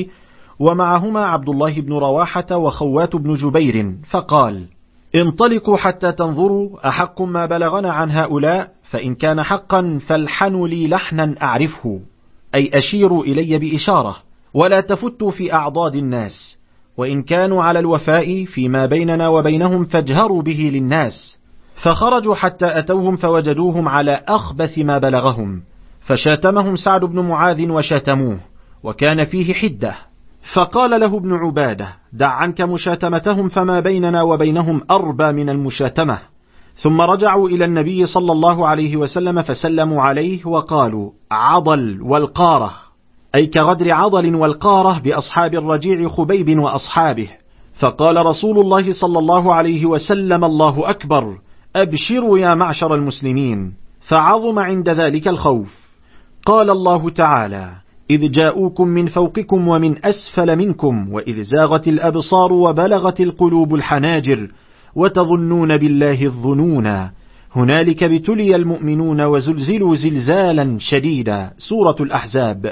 ومعهما عبد الله بن رواحة وخوات بن جبير، فقال: انطلقوا حتى تنظروا أحق ما بلغنا عن هؤلاء، فإن كان حقا فالحنوا لي لحنا أعرفه، أي أشيروا إلي بإشارة، ولا تفتوا في أعضاد الناس، وإن كانوا على الوفاء فيما بيننا وبينهم فاجهروا به للناس. فخرجوا حتى أتوهم فوجدوهم على أخبث ما بلغهم، فشاتمهم سعد بن معاذ وشاتموه، وكان فيه حدة. فقال له ابن عبادة: دع عنك مشاتمتهم، فما بيننا وبينهم أربى من المشاتمة. ثم رجعوا إلى النبي صلى الله عليه وسلم فسلموا عليه وقالوا: عضل والقارة، أي كغدر عضل والقارة بأصحاب الرجيع خبيب وأصحابه. فقال رسول الله صلى الله عليه وسلم: الله أكبر، أبشروا يا معشر المسلمين. فعظم عند ذلك الخوف. قال الله تعالى: إذ جاءوكم من فوقكم ومن أسفل منكم، وإذ زاغت الأبصار وبلغت القلوب الحناجر، وتظنون بالله الظنونا، هنالك ابتلي المؤمنون وزلزلوا زلزالا شديدا. سورة الأحزاب.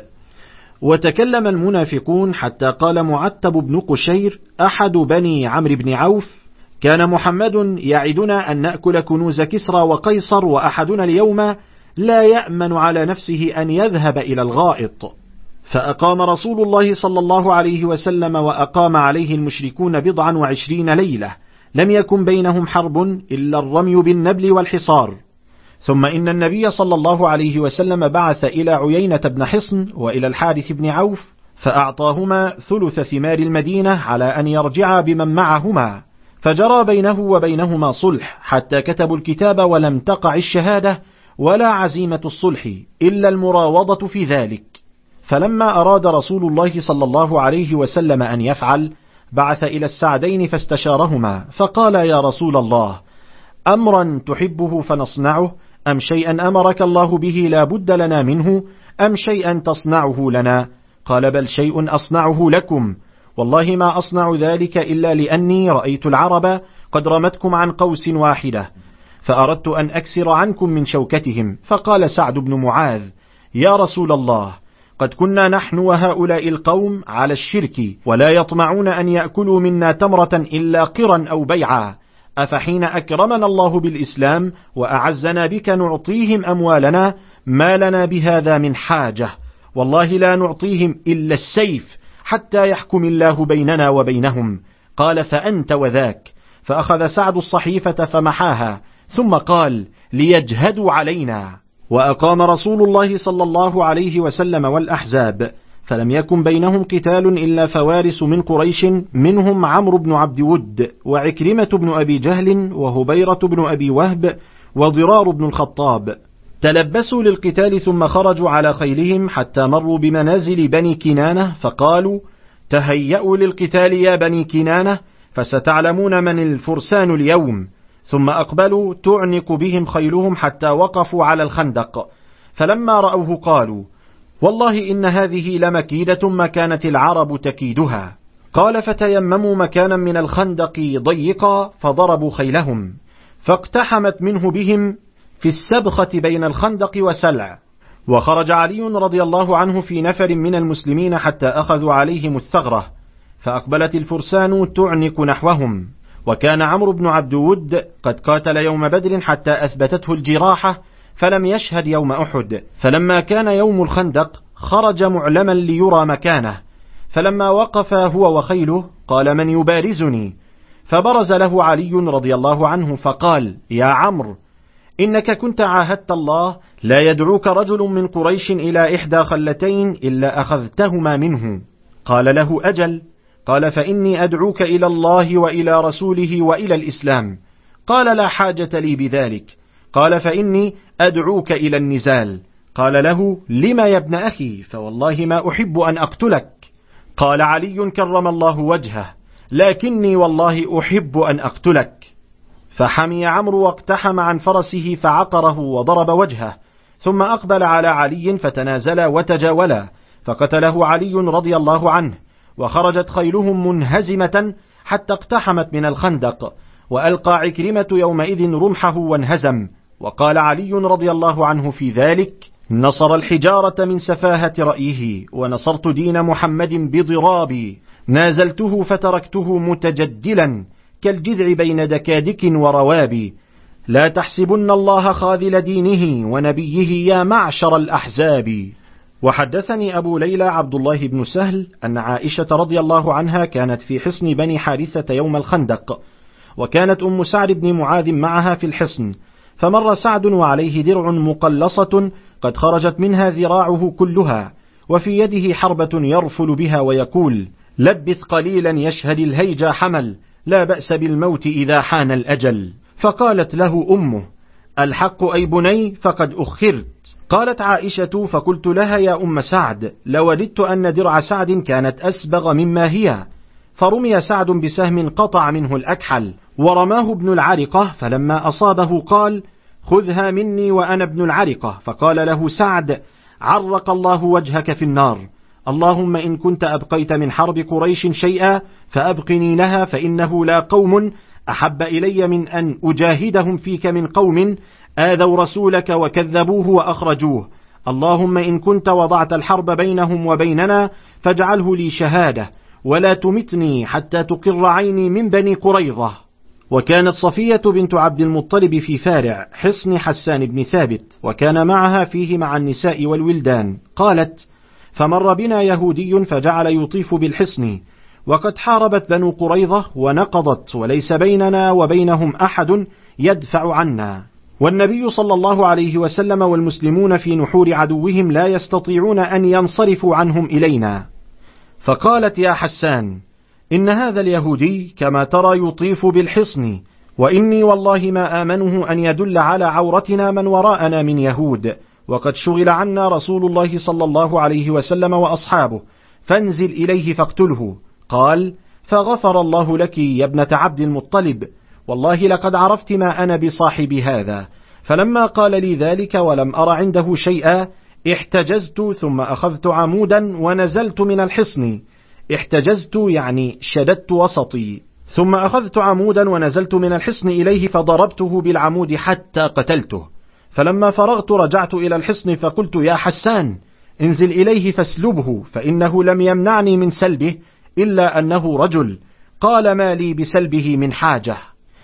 وتكلم المنافقون حتى قال معتب بن قشير أحد بني عمرو بن عوف: كان محمد يعدنا أن نأكل كنوز كسرى وقيصر، وأحدنا اليوم لا يأمن على نفسه أن يذهب إلى الغائط. فأقام رسول الله صلى الله عليه وسلم وأقام عليه المشركون 29 ليلة، لم يكن بينهم حرب إلا الرمي بالنبل والحصار. ثم إن النبي صلى الله عليه وسلم بعث إلى عيينة بن حصن وإلى الحارث بن عوف، فأعطاهما ثلث ثمار المدينة على أن يرجعا بمن معهما، فجرى بينه وبينهما صلح حتى كتبوا الكتاب، ولم تقع الشهادة ولا عزيمة الصلح إلا المراوضة في ذلك. فلما أراد رسول الله صلى الله عليه وسلم أن يفعل، بعث إلى السعدين فاستشارهما، فقال: يا رسول الله، أمرا تحبه فنصنعه، أم شيئا أمرك الله به لا بد لنا منه، أم شيئا تصنعه لنا؟ قال: بل شيء أصنعه لكم، والله ما أصنع ذلك إلا لأني رأيت العرب قد رمتكم عن قوس واحدة، فأردت أن أكسر عنكم من شوكتهم. فقال سعد بن معاذ: يا رسول الله، قد كنا نحن وهؤلاء القوم على الشرك، ولا يطمعون أن يأكلوا منا تمرة إلا قرا أو بيعا، أفحين أكرمنا الله بالإسلام وأعزنا بك نعطيهم أموالنا؟ ما لنا بهذا من حاجة، والله لا نعطيهم إلا السيف حتى يحكم الله بيننا وبينهم. قال: فأنت وذاك. فأخذ سعد الصحيفة فمحاها، ثم قال: ليجهدوا علينا. وأقام رسول الله صلى الله عليه وسلم والأحزاب، فلم يكن بينهم قتال إلا فوارس من قريش، منهم عمرو بن عبد ود، وعكرمة بن أبي جهل، وهبيرة بن أبي وهب، وضرار بن الخطاب. تلبسوا للقتال ثم خرجوا على خيلهم حتى مروا بمنازل بني كنانة، فقالوا: تهيأوا للقتال يا بني كنانة، فستعلمون من الفرسان اليوم. ثم أقبلوا تعنق بهم خيلهم حتى وقفوا على الخندق، فلما رأوه قالوا: والله إن هذه لمكيدة ما كانت العرب تكيدها. قال: فتيمموا مكانا من الخندق ضيقا فضربوا خيلهم، فاقتحمت منه بهم في السبخة بين الخندق وسلع. وخرج علي رضي الله عنه في نفر من المسلمين حتى أخذوا عليهم الثغرة، فأقبلت الفرسان تعنق نحوهم. وكان عمرو بن عبد ود قد قاتل يوم بدر حتى أثبتته الجراحة، فلم يشهد يوم أحد. فلما كان يوم الخندق خرج معلما ليرى مكانه، فلما وقف هو وخيله قال: من يبارزني؟ فبرز له علي رضي الله عنه فقال: يا عمرو، إنك كنت عاهدت الله لا يدعوك رجل من قريش إلى إحدى خلتين إلا أخذتهما منه. قال له: أجل. قال: فإني أدعوك إلى الله وإلى رسوله وإلى الإسلام. قال: لا حاجة لي بذلك. قال: فإني أدعوك إلى النزال. قال له: لما يا ابن أخي؟ فوالله ما أحب أن أقتلك. قال علي كرم الله وجهه: لكني والله أحب أن أقتلك. فحمي عمرو واقتحم عن فرسه فعقره وضرب وجهه، ثم أقبل على علي فتنازلا وتجاولا، فقتله علي رضي الله عنه. وخرجت خيلهم منهزمة حتى اقتحمت من الخندق، وألقى عكرمة يومئذ رمحه وانهزم. وقال علي رضي الله عنه في ذلك: نصر الحجارة من سفاهة رأيه، ونصرت دين محمد بضرابي، نازلته فتركته متجدلا كالجذع بين دكادك وروابي. لا تحسبن الله خاذل دينه ونبيه يا معشر الأحزاب. وحدثني أبو ليلى عبد الله بن سهل أن عائشة رضي الله عنها كانت في حصن بني حارثة يوم الخندق، وكانت أم سعد بن معاذ معها في الحصن، فمر سعد وعليه درع مقلصة قد خرجت منها ذراعه كلها، وفي يده حربة يرفل بها ويقول: لبث قليلا يشهد الهيجا حمل، لا بأس بالموت إذا حان الأجل. فقالت له أمه: الحق أي بني، فقد أخرت. قالت عائشة: فقلت لها: يا أم سعد، لوددت أن درع سعد كانت أسبغ مما هي. فرمي سعد بسهم قطع منه الأكحل، ورماه ابن العرقة، فلما أصابه قال: خذها مني وأنا ابن العرقة. فقال له سعد: عرق الله وجهك في النار، اللهم إن كنت أبقيت من حرب قريش شيئا فأبقني لها، فإنه لا قوم أحب إلي من أن أجاهدهم فيك من قوم آذوا رسولك وكذبوه وأخرجوه. اللهم إن كنت وضعت الحرب بينهم وبيننا فاجعله لي شهادة، ولا تمتني حتى تقر عيني من بني قريظة. وكانت صفية بنت عبد المطلب في فارع حصن حسان بن ثابت، وكان معها فيه مع النساء والولدان. قالت: فمر بنا يهودي فجعل يطيف بالحصن، وقد حاربت بنو قريظة ونقضت، وليس بيننا وبينهم أحد يدفع عنا، والنبي صلى الله عليه وسلم والمسلمون في نحور عدوهم لا يستطيعون أن ينصرفوا عنهم إلينا. فقالت: يا حسان، إن هذا اليهودي كما ترى يطيف بالحصن، وإني والله ما آمنه أن يدل على عورتنا من وراءنا من يهود، وقد شغل عنا رسول الله صلى الله عليه وسلم وأصحابه، فانزل إليه فاقتله. قال: فغفر الله لك يا ابنة عبد المطلب، والله لقد عرفت ما أنا بصاحب هذا. فلما قال لي ذلك ولم أر عنده شيئا احتجزت، ثم أخذت عمودا ونزلت من الحصن. احتجزت يعني شددت وسطي، ثم أخذت عمودا ونزلت من الحصن إليه فضربته بالعمود حتى قتلته. فلما فرغت رجعت إلى الحصن فقلت: يا حسان، انزل إليه فاسلبه، فإنه لم يمنعني من سلبه إلا أنه رجل. قال: ما لي بسلبه من حاجة.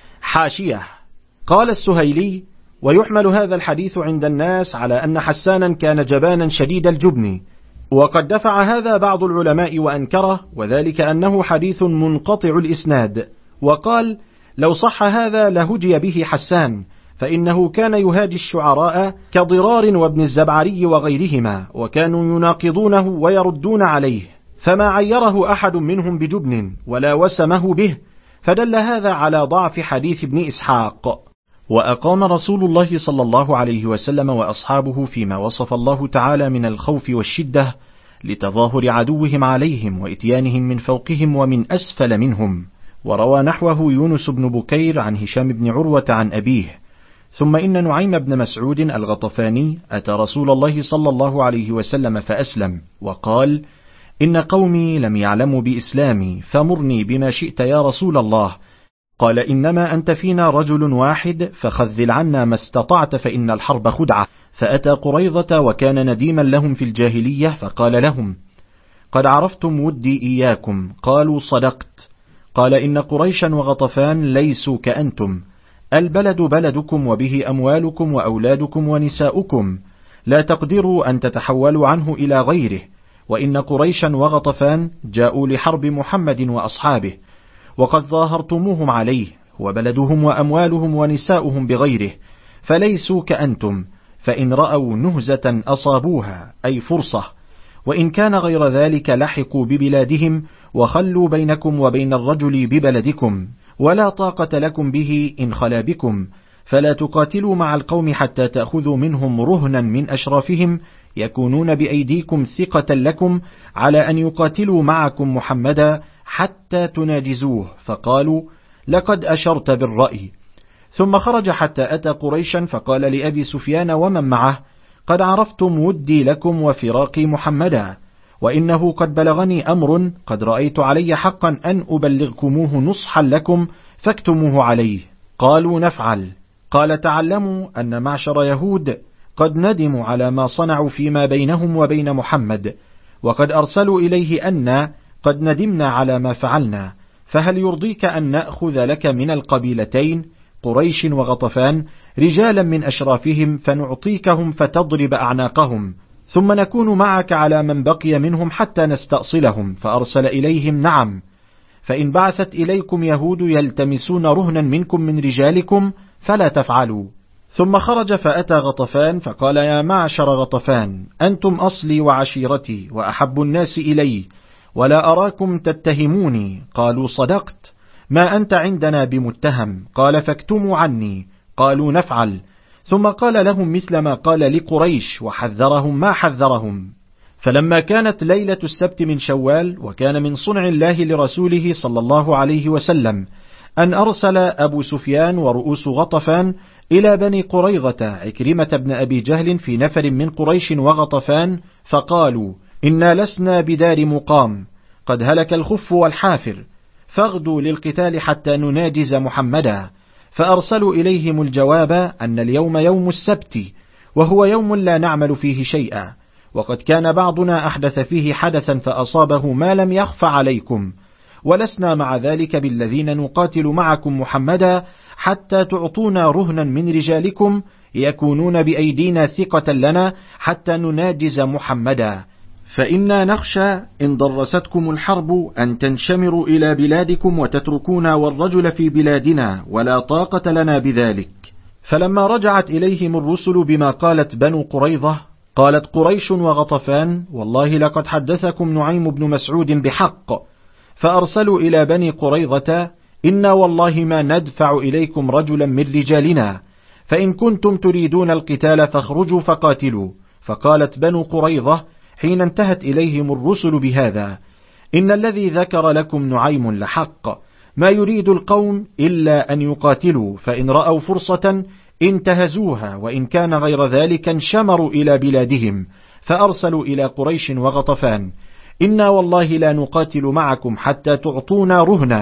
حاشية. قال السهيلي: ويحمل هذا الحديث عند الناس على أن حسانا كان جبانا شديد الجبن، وقد دفع هذا بعض العلماء وأنكره، وذلك أنه حديث منقطع الإسناد. وقال: لو صح هذا لهجي به حسان، فإنه كان يهاجي الشعراء كضرار وابن الزبعري وغيرهما، وكانوا يناقضونه ويردون عليه، فما عيره أحد منهم بجبن ولا وسمه به، فدل هذا على ضعف حديث ابن إسحاق. وأقام رسول الله صلى الله عليه وسلم وأصحابه فيما وصف الله تعالى من الخوف والشدة لتظاهر عدوهم عليهم وإتيانهم من فوقهم ومن أسفل منهم. وروى نحوه يونس بن بكير عن هشام بن عروة عن أبيه. ثم إن نعيم بن مسعود الغطفاني أتى رسول الله صلى الله عليه وسلم فأسلم، وقال: إن قومي لم يعلموا بإسلامي، فمرني بما شئت يا رسول الله. قال: إنما أنت فينا رجل واحد، فخذل عنا ما استطعت، فإن الحرب خدعة. فأتى قريظة وكان نديما لهم في الجاهلية، فقال لهم: قد عرفتم ودي إياكم. قالوا: صدقت. قال: إن قريشا وغطفان ليسوا كأنتم، البلد بلدكم وبه أموالكم وأولادكم ونساؤكم، لا تقدروا أن تتحولوا عنه إلى غيره. وإن قريشا وغطفان جاءوا لحرب محمد وأصحابه، وقد ظاهرتموهم عليه، وبلدهم وأموالهم ونساؤهم بغيره، فليسوا كأنتم، فإن رأوا نهزة أصابوها، أي فرصة، وإن كان غير ذلك لحقوا ببلادهم، وخلوا بينكم وبين الرجل ببلدكم، ولا طاقة لكم به إن خلا بكم، فلا تقاتلوا مع القوم حتى تأخذوا منهم رهنا من أشرافهم، يكونون بأيديكم ثقة لكم على أن يقاتلوا معكم محمدا حتى تناجزوه. فقالوا: لقد أشرت بالرأي. ثم خرج حتى أتى قريشا، فقال لأبي سفيان ومن معه: قد عرفتم ودي لكم وفراقي محمدا، وإنه قد بلغني أمر قد رأيت علي حقا أن أبلغكموه نصحا لكم، فاكتموه عليه. قالوا: نفعل. قال: تعلموا أن معشر يهود قد ندموا على ما صنعوا فيما بينهم وبين محمد، وقد أرسلوا إليه أن قد ندمنا على ما فعلنا، فهل يرضيك أن نأخذ لك من القبيلتين قريش وغطفان رجالا من أشرافهم، فنعطيكهم فتضرب أعناقهم، ثم نكون معك على من بقي منهم حتى نستأصلهم؟ فأرسل إليهم: نعم، فإن بعثت إليكم يهود يلتمسون رهنا منكم من رجالكم فلا تفعلوا. ثم خرج فأتى غطفان، فقال: يا معشر غطفان، أنتم أصلي وعشيرتي وأحب الناس إلي، ولا أراكم تتهموني. قالوا: صدقت، ما أنت عندنا بمتهم. قال: فاكتموا عني. قالوا: نفعل. ثم قال لهم مثل ما قال لقريش، وحذرهم ما حذرهم. فلما كانت ليلة السبت من شوال، وكان من صنع الله لرسوله صلى الله عليه وسلم أن أرسل أبو سفيان ورؤوس غطفان إلى بني قريظة عكرمة بن أبي جهل في نفر من قريش وغطفان، فقالوا: إنا لسنا بدار مقام، قد هلك الخف والحافر، فاغدوا للقتال حتى نناجز محمدا. فأرسلوا إليهم الجواب أن اليوم يوم السبت، وهو يوم لا نعمل فيه شيئا، وقد كان بعضنا أحدث فيه حدثا فأصابه ما لم يخف عليكم، ولسنا مع ذلك بالذين نقاتل معكم محمدا حتى تعطونا رهنا من رجالكم يكونون بأيدينا ثقة لنا حتى نناجز محمدا، فإنا نخشى إن ضرستكم الحرب أن تنشمروا إلى بلادكم وتتركونا والرجل في بلادنا، ولا طاقة لنا بذلك. فلما رجعت إليهم الرسل بما قالت بنو قريظة، قالت قريش وغطفان: والله لقد حدثكم نعيم بن مسعود بحق. فأرسلوا إلى بني قريظة: إنا والله ما ندفع إليكم رجلا من رجالنا، فإن كنتم تريدون القتال فاخرجوا فقاتلوا. فقالت بنو قريظة حين انتهت إليهم الرسل بهذا: إن الذي ذكر لكم نعيم لحق، ما يريد القوم إلا أن يقاتلوا، فإن رأوا فرصة انتهزوها، وإن كان غير ذلك انشمروا إلى بلادهم. فأرسلوا إلى قريش وغطفان: إنا والله لا نقاتل معكم حتى تعطونا رهنا،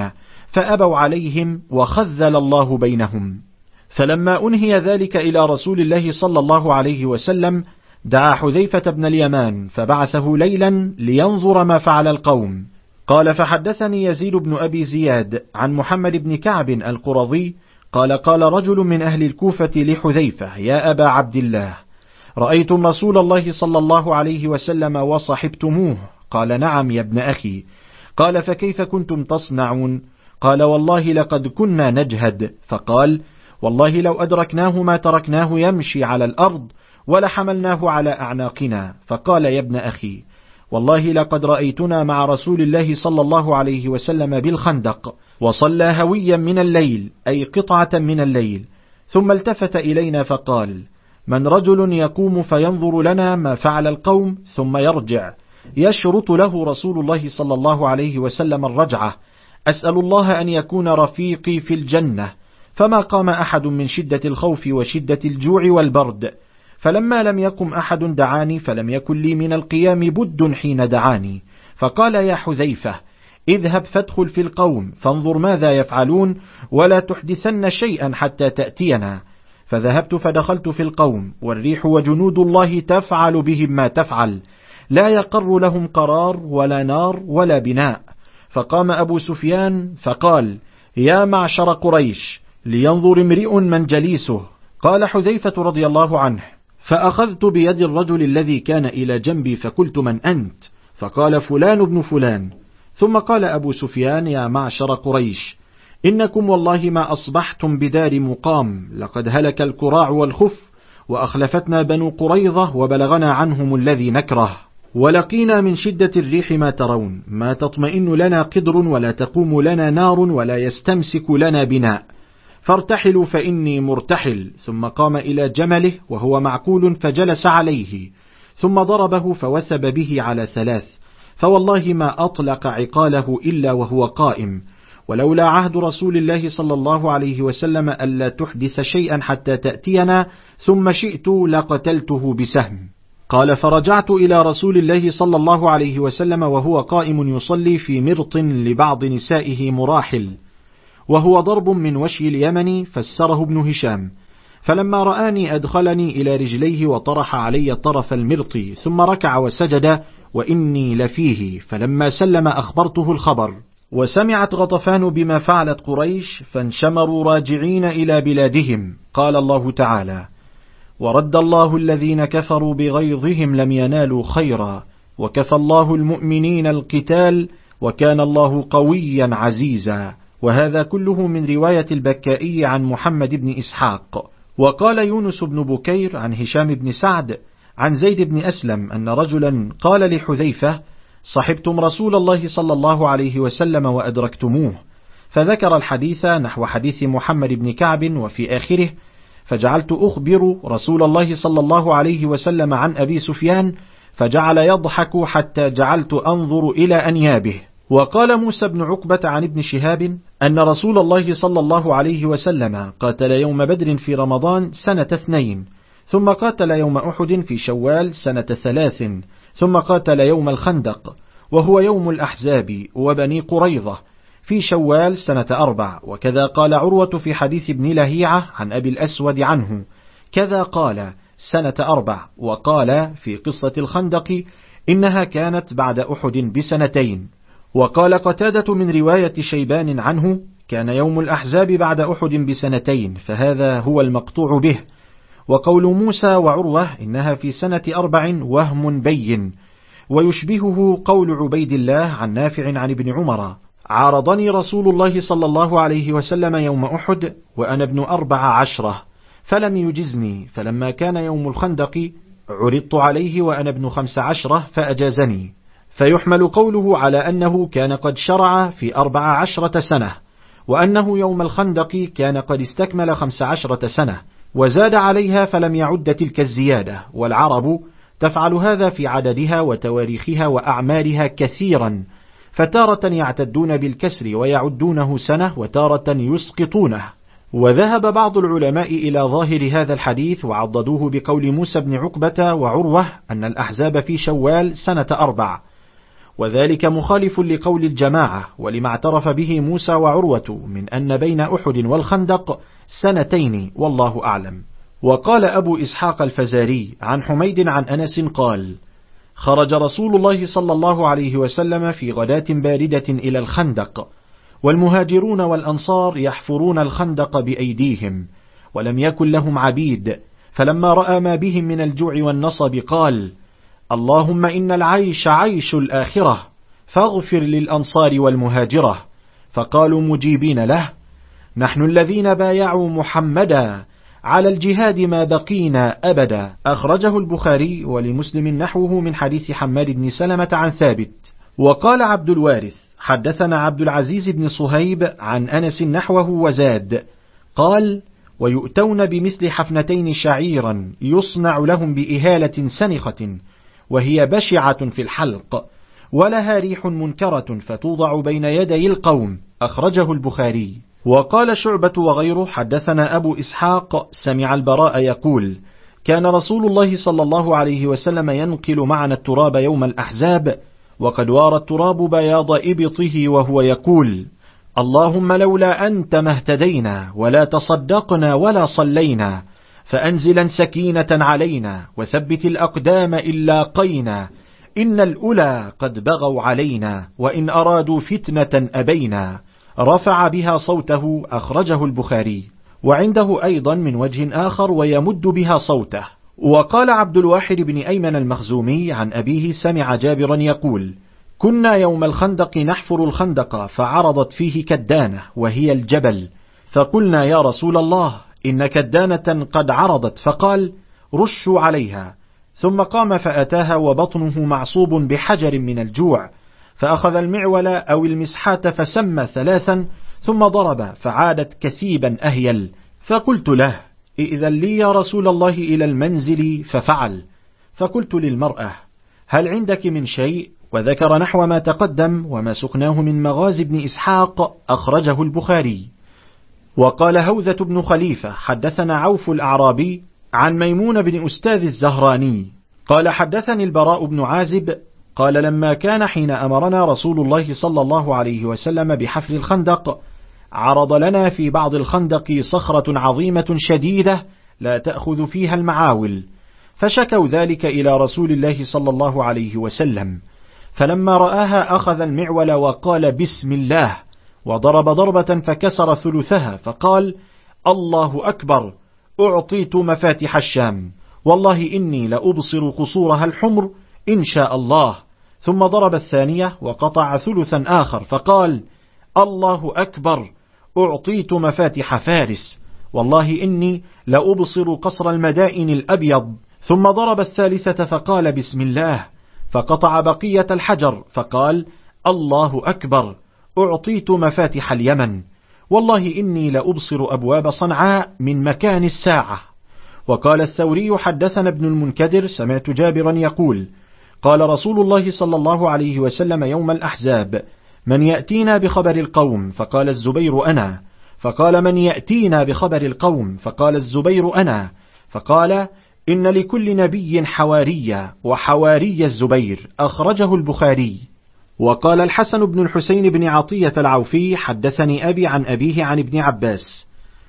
فأبوا عليهم وخذل الله بينهم. فلما أنهي ذلك إلى رسول الله صلى الله عليه وسلم دعا حذيفة بن اليمان فبعثه ليلا لينظر ما فعل القوم. قال فحدثني يزيد بن أبي زياد عن محمد بن كعب القرظي قال قال رجل من أهل الكوفة لحذيفة يا أبا عبد الله رأيتم رسول الله صلى الله عليه وسلم وصحبتموه؟ قال نعم يا ابن أخي. قال فكيف كنتم تصنعون؟ قال والله لقد كنا نجهد. فقال والله لو أدركناه ما تركناه يمشي على الأرض ولحملناه على أعناقنا. فقال يا ابن أخي والله لقد رأيتنا مع رسول الله صلى الله عليه وسلم بالخندق وصلى هويا من الليل أي قطعة من الليل، ثم التفت إلينا فقال من رجل يقوم فينظر لنا ما فعل القوم ثم يرجع يشرط له رسول الله صلى الله عليه وسلم الرجعة، أسأل الله أن يكون رفيقي في الجنة. فما قام أحد من شدة الخوف وشدة الجوع والبرد، فلما لم يقم أحد دعاني فلم يكن لي من القيام بد حين دعاني. فقال يا حذيفة اذهب فادخل في القوم فانظر ماذا يفعلون ولا تحدثن شيئا حتى تأتينا. فذهبت فدخلت في القوم والريح وجنود الله تفعل بهم ما تفعل، لا يقر لهم قرار ولا نار ولا بناء. فقام أبو سفيان فقال يا معشر قريش لينظر امرئ من جليسه. قال حذيفة رضي الله عنه فأخذت بيد الرجل الذي كان إلى جنبي فقلت من أنت؟ فقال فلان ابن فلان. ثم قال أبو سفيان يا معشر قريش إنكم والله ما أصبحتم بدار مقام، لقد هلك الكراع والخف وأخلفتنا بنو قريظة وبلغنا عنهم الذي نكره، ولقينا من شدة الريح ما ترون، ما تطمئن لنا قدر ولا تقوم لنا نار ولا يستمسك لنا بناء، فارتحلوا فإني مرتحل. ثم قام إلى جمله وهو معقول فجلس عليه، ثم ضربه فوثب به على 3، فوالله ما أطلق عقاله إلا وهو قائم، ولولا عهد رسول الله صلى الله عليه وسلم ألا تحدث شيئا حتى تأتينا ثم شئت لقتلته بسهم. قال فرجعت إلى رسول الله صلى الله عليه وسلم وهو قائم يصلي في مرط لبعض نسائه مراحل، وهو ضرب من وشي اليمن فسره ابن هشام. فلما رآني أدخلني إلى رجليه وطرح علي طرف المرط ثم ركع وسجد وإني لفيه. فلما سلم أخبرته الخبر، وسمعت غطفان بما فعلت قريش فانشمروا راجعين إلى بلادهم. قال الله تعالى ورد الله الذين كفروا بغيظهم لم ينالوا خيرا وكفى الله المؤمنين القتال وكان الله قويا عزيزا. وهذا كله من رواية البكائي عن محمد بن إسحاق. وقال يونس بن بكير عن هشام بن سعد عن زيد بن أسلم أن رجلا قال لحذيفة صحبتم رسول الله صلى الله عليه وسلم وأدركتموه، فذكر الحديث نحو حديث محمد بن كعب وفي آخره فجعلت أخبر رسول الله صلى الله عليه وسلم عن أبي سفيان فجعل يضحك حتى جعلت أنظر إلى أنيابه. وقال موسى بن عقبة عن ابن شهاب أن رسول الله صلى الله عليه وسلم قاتل يوم بدر في رمضان سنة 2، ثم قاتل يوم أحد في شوال سنة 3، ثم قاتل يوم الخندق وهو يوم الأحزاب وبني قريظة في شوال سنة 4. وكذا قال عروة في حديث ابن لهيعة عن أبي الأسود عنه كذا قال سنة 4. وقال في قصة الخندق إنها كانت بعد أحد ب2. وقال قتادة من رواية شيبان عنه كان يوم الأحزاب بعد أحد ب2، فهذا هو المقطوع به. وقول موسى وعروة إنها في سنة 4 وهم بين، ويشبهه قول عبيد الله عن نافع عن ابن عمر عارضني رسول الله صلى الله عليه وسلم يوم أحد وأنا ابن 14 فلم يجزني، فلما كان يوم الخندق عرضت عليه وأنا ابن 15 فأجازني. فيحمل قوله على أنه كان قد شرع في 14 سنة، وأنه يوم الخندق كان قد استكمل 15 سنة، وزاد عليها فلم يعد تلك الزيادة. والعرب تفعل هذا في عددها وتواريخها وأعمالها كثيرا، فتارة يعتدون بالكسر ويعدونه سنة وتارة يسقطونه. وذهب بعض العلماء إلى ظاهر هذا الحديث وعضدوه بقول موسى بن عقبة وعروة أن الأحزاب في شوال سنة 4، وذلك مخالف لقول الجماعة ولما اعترف به موسى وعروة من أن بين أحد والخندق 2 والله أعلم. وقال أبو إسحاق الفزاري عن حميد عن أنس قال: خرج رسول الله صلى الله عليه وسلم في غداة باردة إلى الخندق، والمهاجرون والأنصار يحفرون الخندق بأيديهم، ولم يكن لهم عبيد، فلما رأى ما بهم من الجوع والنصب قال: اللهم إن العيش عيش الآخرة، فاغفر للأنصار والمهاجرة. فقالوا مجيبين له: نحن الذين بايعوا محمدا على الجهاد ما بقينا أبدا. أخرجه البخاري ولمسلم نحوه من حديث حماد بن سلمة عن ثابت. وقال عبد الوارث: حدثنا عبد العزيز بن صهيب عن أنس نحوه وزاد قال: ويؤتون بمثل 2 شعيرا يصنع لهم بإهالة سنخة، وهي بشعة في الحلق، ولها ريح منكرة فتوضع بين يدي القوم. أخرجه البخاري. وقال شعبة وغيره: حدثنا أبو إسحاق سمع البراء يقول: كان رسول الله صلى الله عليه وسلم ينقل معنا التراب يوم الأحزاب، وقد وار التراب بياض إبطه، وهو يقول: اللهم لولا أنت ما اهتدينا ولا تصدقنا ولا صلينا، فأنزلا سكينة علينا وثبت الأقدام إن لاقينا، إن الأولى قد بغوا علينا، وإن أرادوا فتنة أبينا. رفع بها صوته. أخرجه البخاري. وعنده أيضا من وجه آخر: ويمد بها صوته. وقال عبد الواحد بن أيمن المخزومي عن أبيه سمع جابرا يقول: كنا يوم الخندق نحفر الخندق، فعرضت فيه كدانة وهي الجبل، فقلنا يا رسول الله إن كدانة قد عرضت، فقال: رشوا عليها. ثم قام فأتاها وبطنه معصوب بحجر من الجوع، فأخذ المعول أو المسحاة فسمى 3 ثم ضرب، فعادت كثيبا أهيل. فقلت له: إذن لي يا رسول الله إلى المنزل، ففعل. فقلت للمرأة: هل عندك من شيء؟ وذكر نحو ما تقدم وما سقناه من مغازي بن إسحاق. أخرجه البخاري. وقال هوذة بن خليفة: حدثنا عوف الأعرابي عن ميمون بن أستاذ الزهراني قال: حدثني البراء بن عازب قال: لما كان حين أمرنا رسول الله صلى الله عليه وسلم بحفر الخندق، عرض لنا في بعض الخندق صخرة عظيمة شديدة لا تأخذ فيها المعاول، فشكوا ذلك إلى رسول الله صلى الله عليه وسلم، فلما رآها أخذ المعول وقال: بسم الله، وضرب ضربة فكسر ثلثها، فقال: الله أكبر، أعطيت مفاتح الشام، والله إني لأبصر قصورها الحمر إن شاء الله. ثم ضرب الثانية وقطع ثلثا آخر، فقال: الله أكبر، أعطيت مفاتح فارس، والله إني لأبصر قصر المدائن الأبيض. ثم ضرب الثالثة فقال: بسم الله، فقطع بقية الحجر، فقال: الله أكبر، أعطيت مفاتح اليمن، والله إني لأبصر أبواب صنعاء من مكان الساعة. وقال الثوري: حدثنا ابن المنكدر سمعت جابرا يقول: قال رسول الله صلى الله عليه وسلم يوم الأحزاب: من يأتينا بخبر القوم؟ فقال الزبير: أنا. فقال: من يأتينا بخبر القوم؟ فقال الزبير: أنا. فقال: إن لكل نبي حواريا، وحواري الزبير. أخرجه البخاري. وقال الحسن بن الحسين بن عطية العوفي: حدثني أبي عن أبيه عن ابن عباس: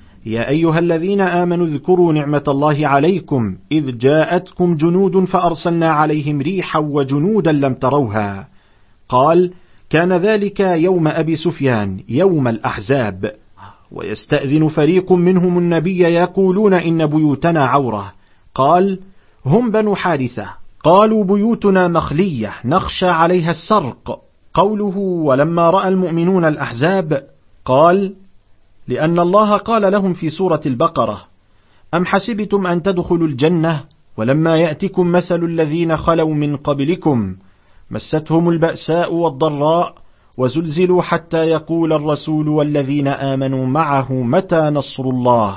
يا أيها الذين آمنوا اذكروا نعمة الله عليكم إذ جاءتكم جنود فأرسلنا عليهم ريحا وجنودا لم تروها. قال: كان ذلك يوم أبي سفيان يوم الأحزاب، ويستأذن فريق منهم النبي يقولون إن بيوتنا عورة. قال: هم بنو حارثة. قالوا: بيوتنا مخلية نخشى عليها السرق. قوله: ولما رأى المؤمنون الأحزاب، قال: لأن الله قال لهم في سورة البقرة: أم حسبتم أن تدخلوا الجنة ولما يأتكم مثل الذين خلوا من قبلكم مستهم البأساء والضراء وزلزلوا حتى يقول الرسول والذين آمنوا معه متى نصر الله.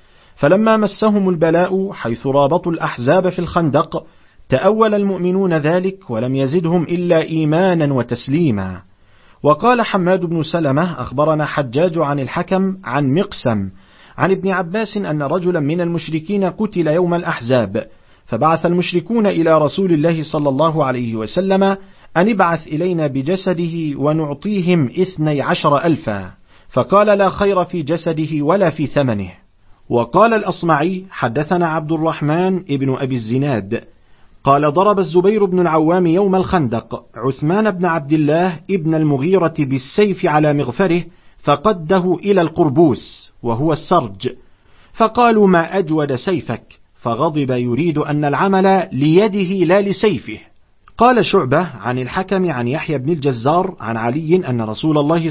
فلما مسهم البلاء حيث رابطوا الأحزاب في الخندق تأول المؤمنون ذلك ولم يزدهم إلا إيمانا وتسليما. وقال حماد بن سلمة: أخبرنا حجاج عن الحكم عن مقسم عن ابن عباس أن رجلا من المشركين قتل يوم الأحزاب، فبعث المشركون إلى رسول الله صلى الله عليه وسلم أن ابعث إلينا بجسده ونعطيهم 12,000. فقال لا خير في جسده ولا في ثمنه. وقال الأصمعي حدثنا عبد الرحمن ابن أبي الزناد قال ضرب الزبير بن العوام يوم الخندق عثمان بن عبد الله ابن المغيرة بالسيف على مغفره فقده إلى القربوس وهو السرج، فقالوا ما أجود سيفك، فغضب يريد أن العمل ليده لا لسيفه. قال شعبة عن الحكم عن يحيى بن الجزار عن علي أن رسول الله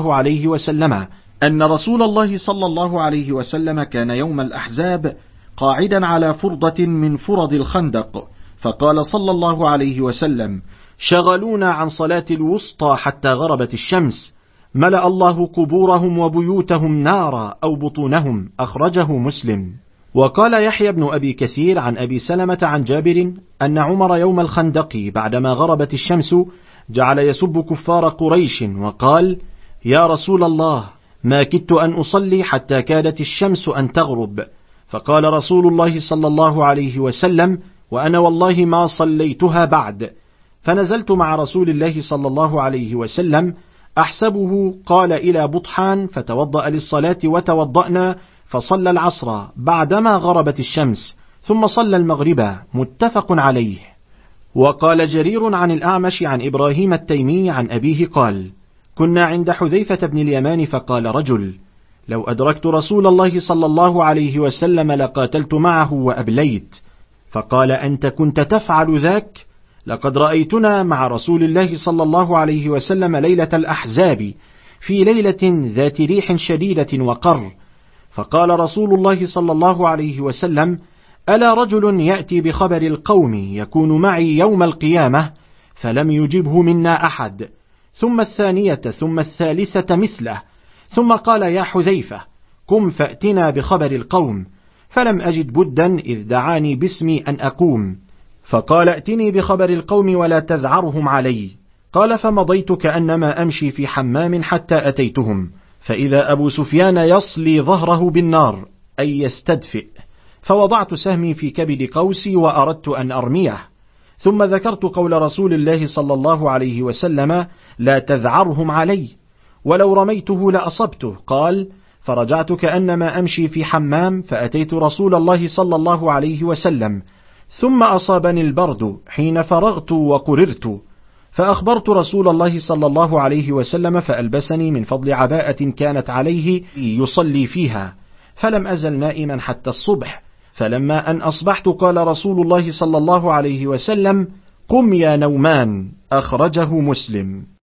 صلى الله عليه وسلم كان يوم الأحزاب قاعدا على فرضة من فرض الخندق، فقال صلى الله عليه وسلم شغلونا عن صلاة الوسطى حتى غربت الشمس، ملأ الله قبورهم وبيوتهم نارا أو بطونهم، أخرجه مسلم. وقال يحيى بن أبي كثير عن أبي سلمة عن جابر أن عمر يوم الخندق بعدما غربت الشمس جعل يسب كفار قريش وقال يا رسول الله ما كدت أن أصلي حتى كادت الشمس أن تغرب، فقال رسول الله صلى الله عليه وسلم وأنا والله ما صليتها بعد، فنزلت مع رسول الله صلى الله عليه وسلم أحسبه قال إلى بطحان فتوضأ للصلاة وتوضأنا، فصلى العصر بعدما غربت الشمس ثم صلى المغرب، متفق عليه. وقال جرير عن الأعمش عن إبراهيم التيمي عن أبيه قال كنا عند حذيفة بن اليمان فقال رجل لو أدركت رسول الله صلى الله عليه وسلم لقاتلت معه وأبليت، فقال أنت كنت تفعل ذاك؟ لقد رأيتنا مع رسول الله صلى الله عليه وسلم ليلة الأحزاب في ليلة ذات ريح شديدة وقر، فقال رسول الله صلى الله عليه وسلم ألا رجل يأتي بخبر القوم يكون معي يوم القيامة؟ فلم يجبه منا أحد، ثم الثانية ثم الثالثة مثله، ثم قال يا حذيفة قم فأتنا بخبر القوم، فلم أجد بدا إذ دعاني باسمي أن أقوم، فقال ائتني بخبر القوم ولا تذعرهم علي. قال فمضيت كأنما أمشي في حمام حتى أتيتهم، فإذا أبو سفيان يصلي ظهره بالنار أي يستدفئ، فوضعت سهمي في كبد قوسي وأردت أن أرميه، ثم ذكرت قول رسول الله صلى الله عليه وسلم لا تذعرهم علي، ولو رميته لأصبته. قال فرجعت كأنما أمشي في حمام فأتيت رسول الله صلى الله عليه وسلم، ثم أصابني البرد حين فرغت وقررت، فأخبرت رسول الله صلى الله عليه وسلم فألبسني من فضل عباءة كانت عليه يصلي فيها، فلم أزل نائما حتى الصبح، فلما أن أصبحت قال رسول الله صلى الله عليه وسلم قم يا نومان، أخرجه مسلم.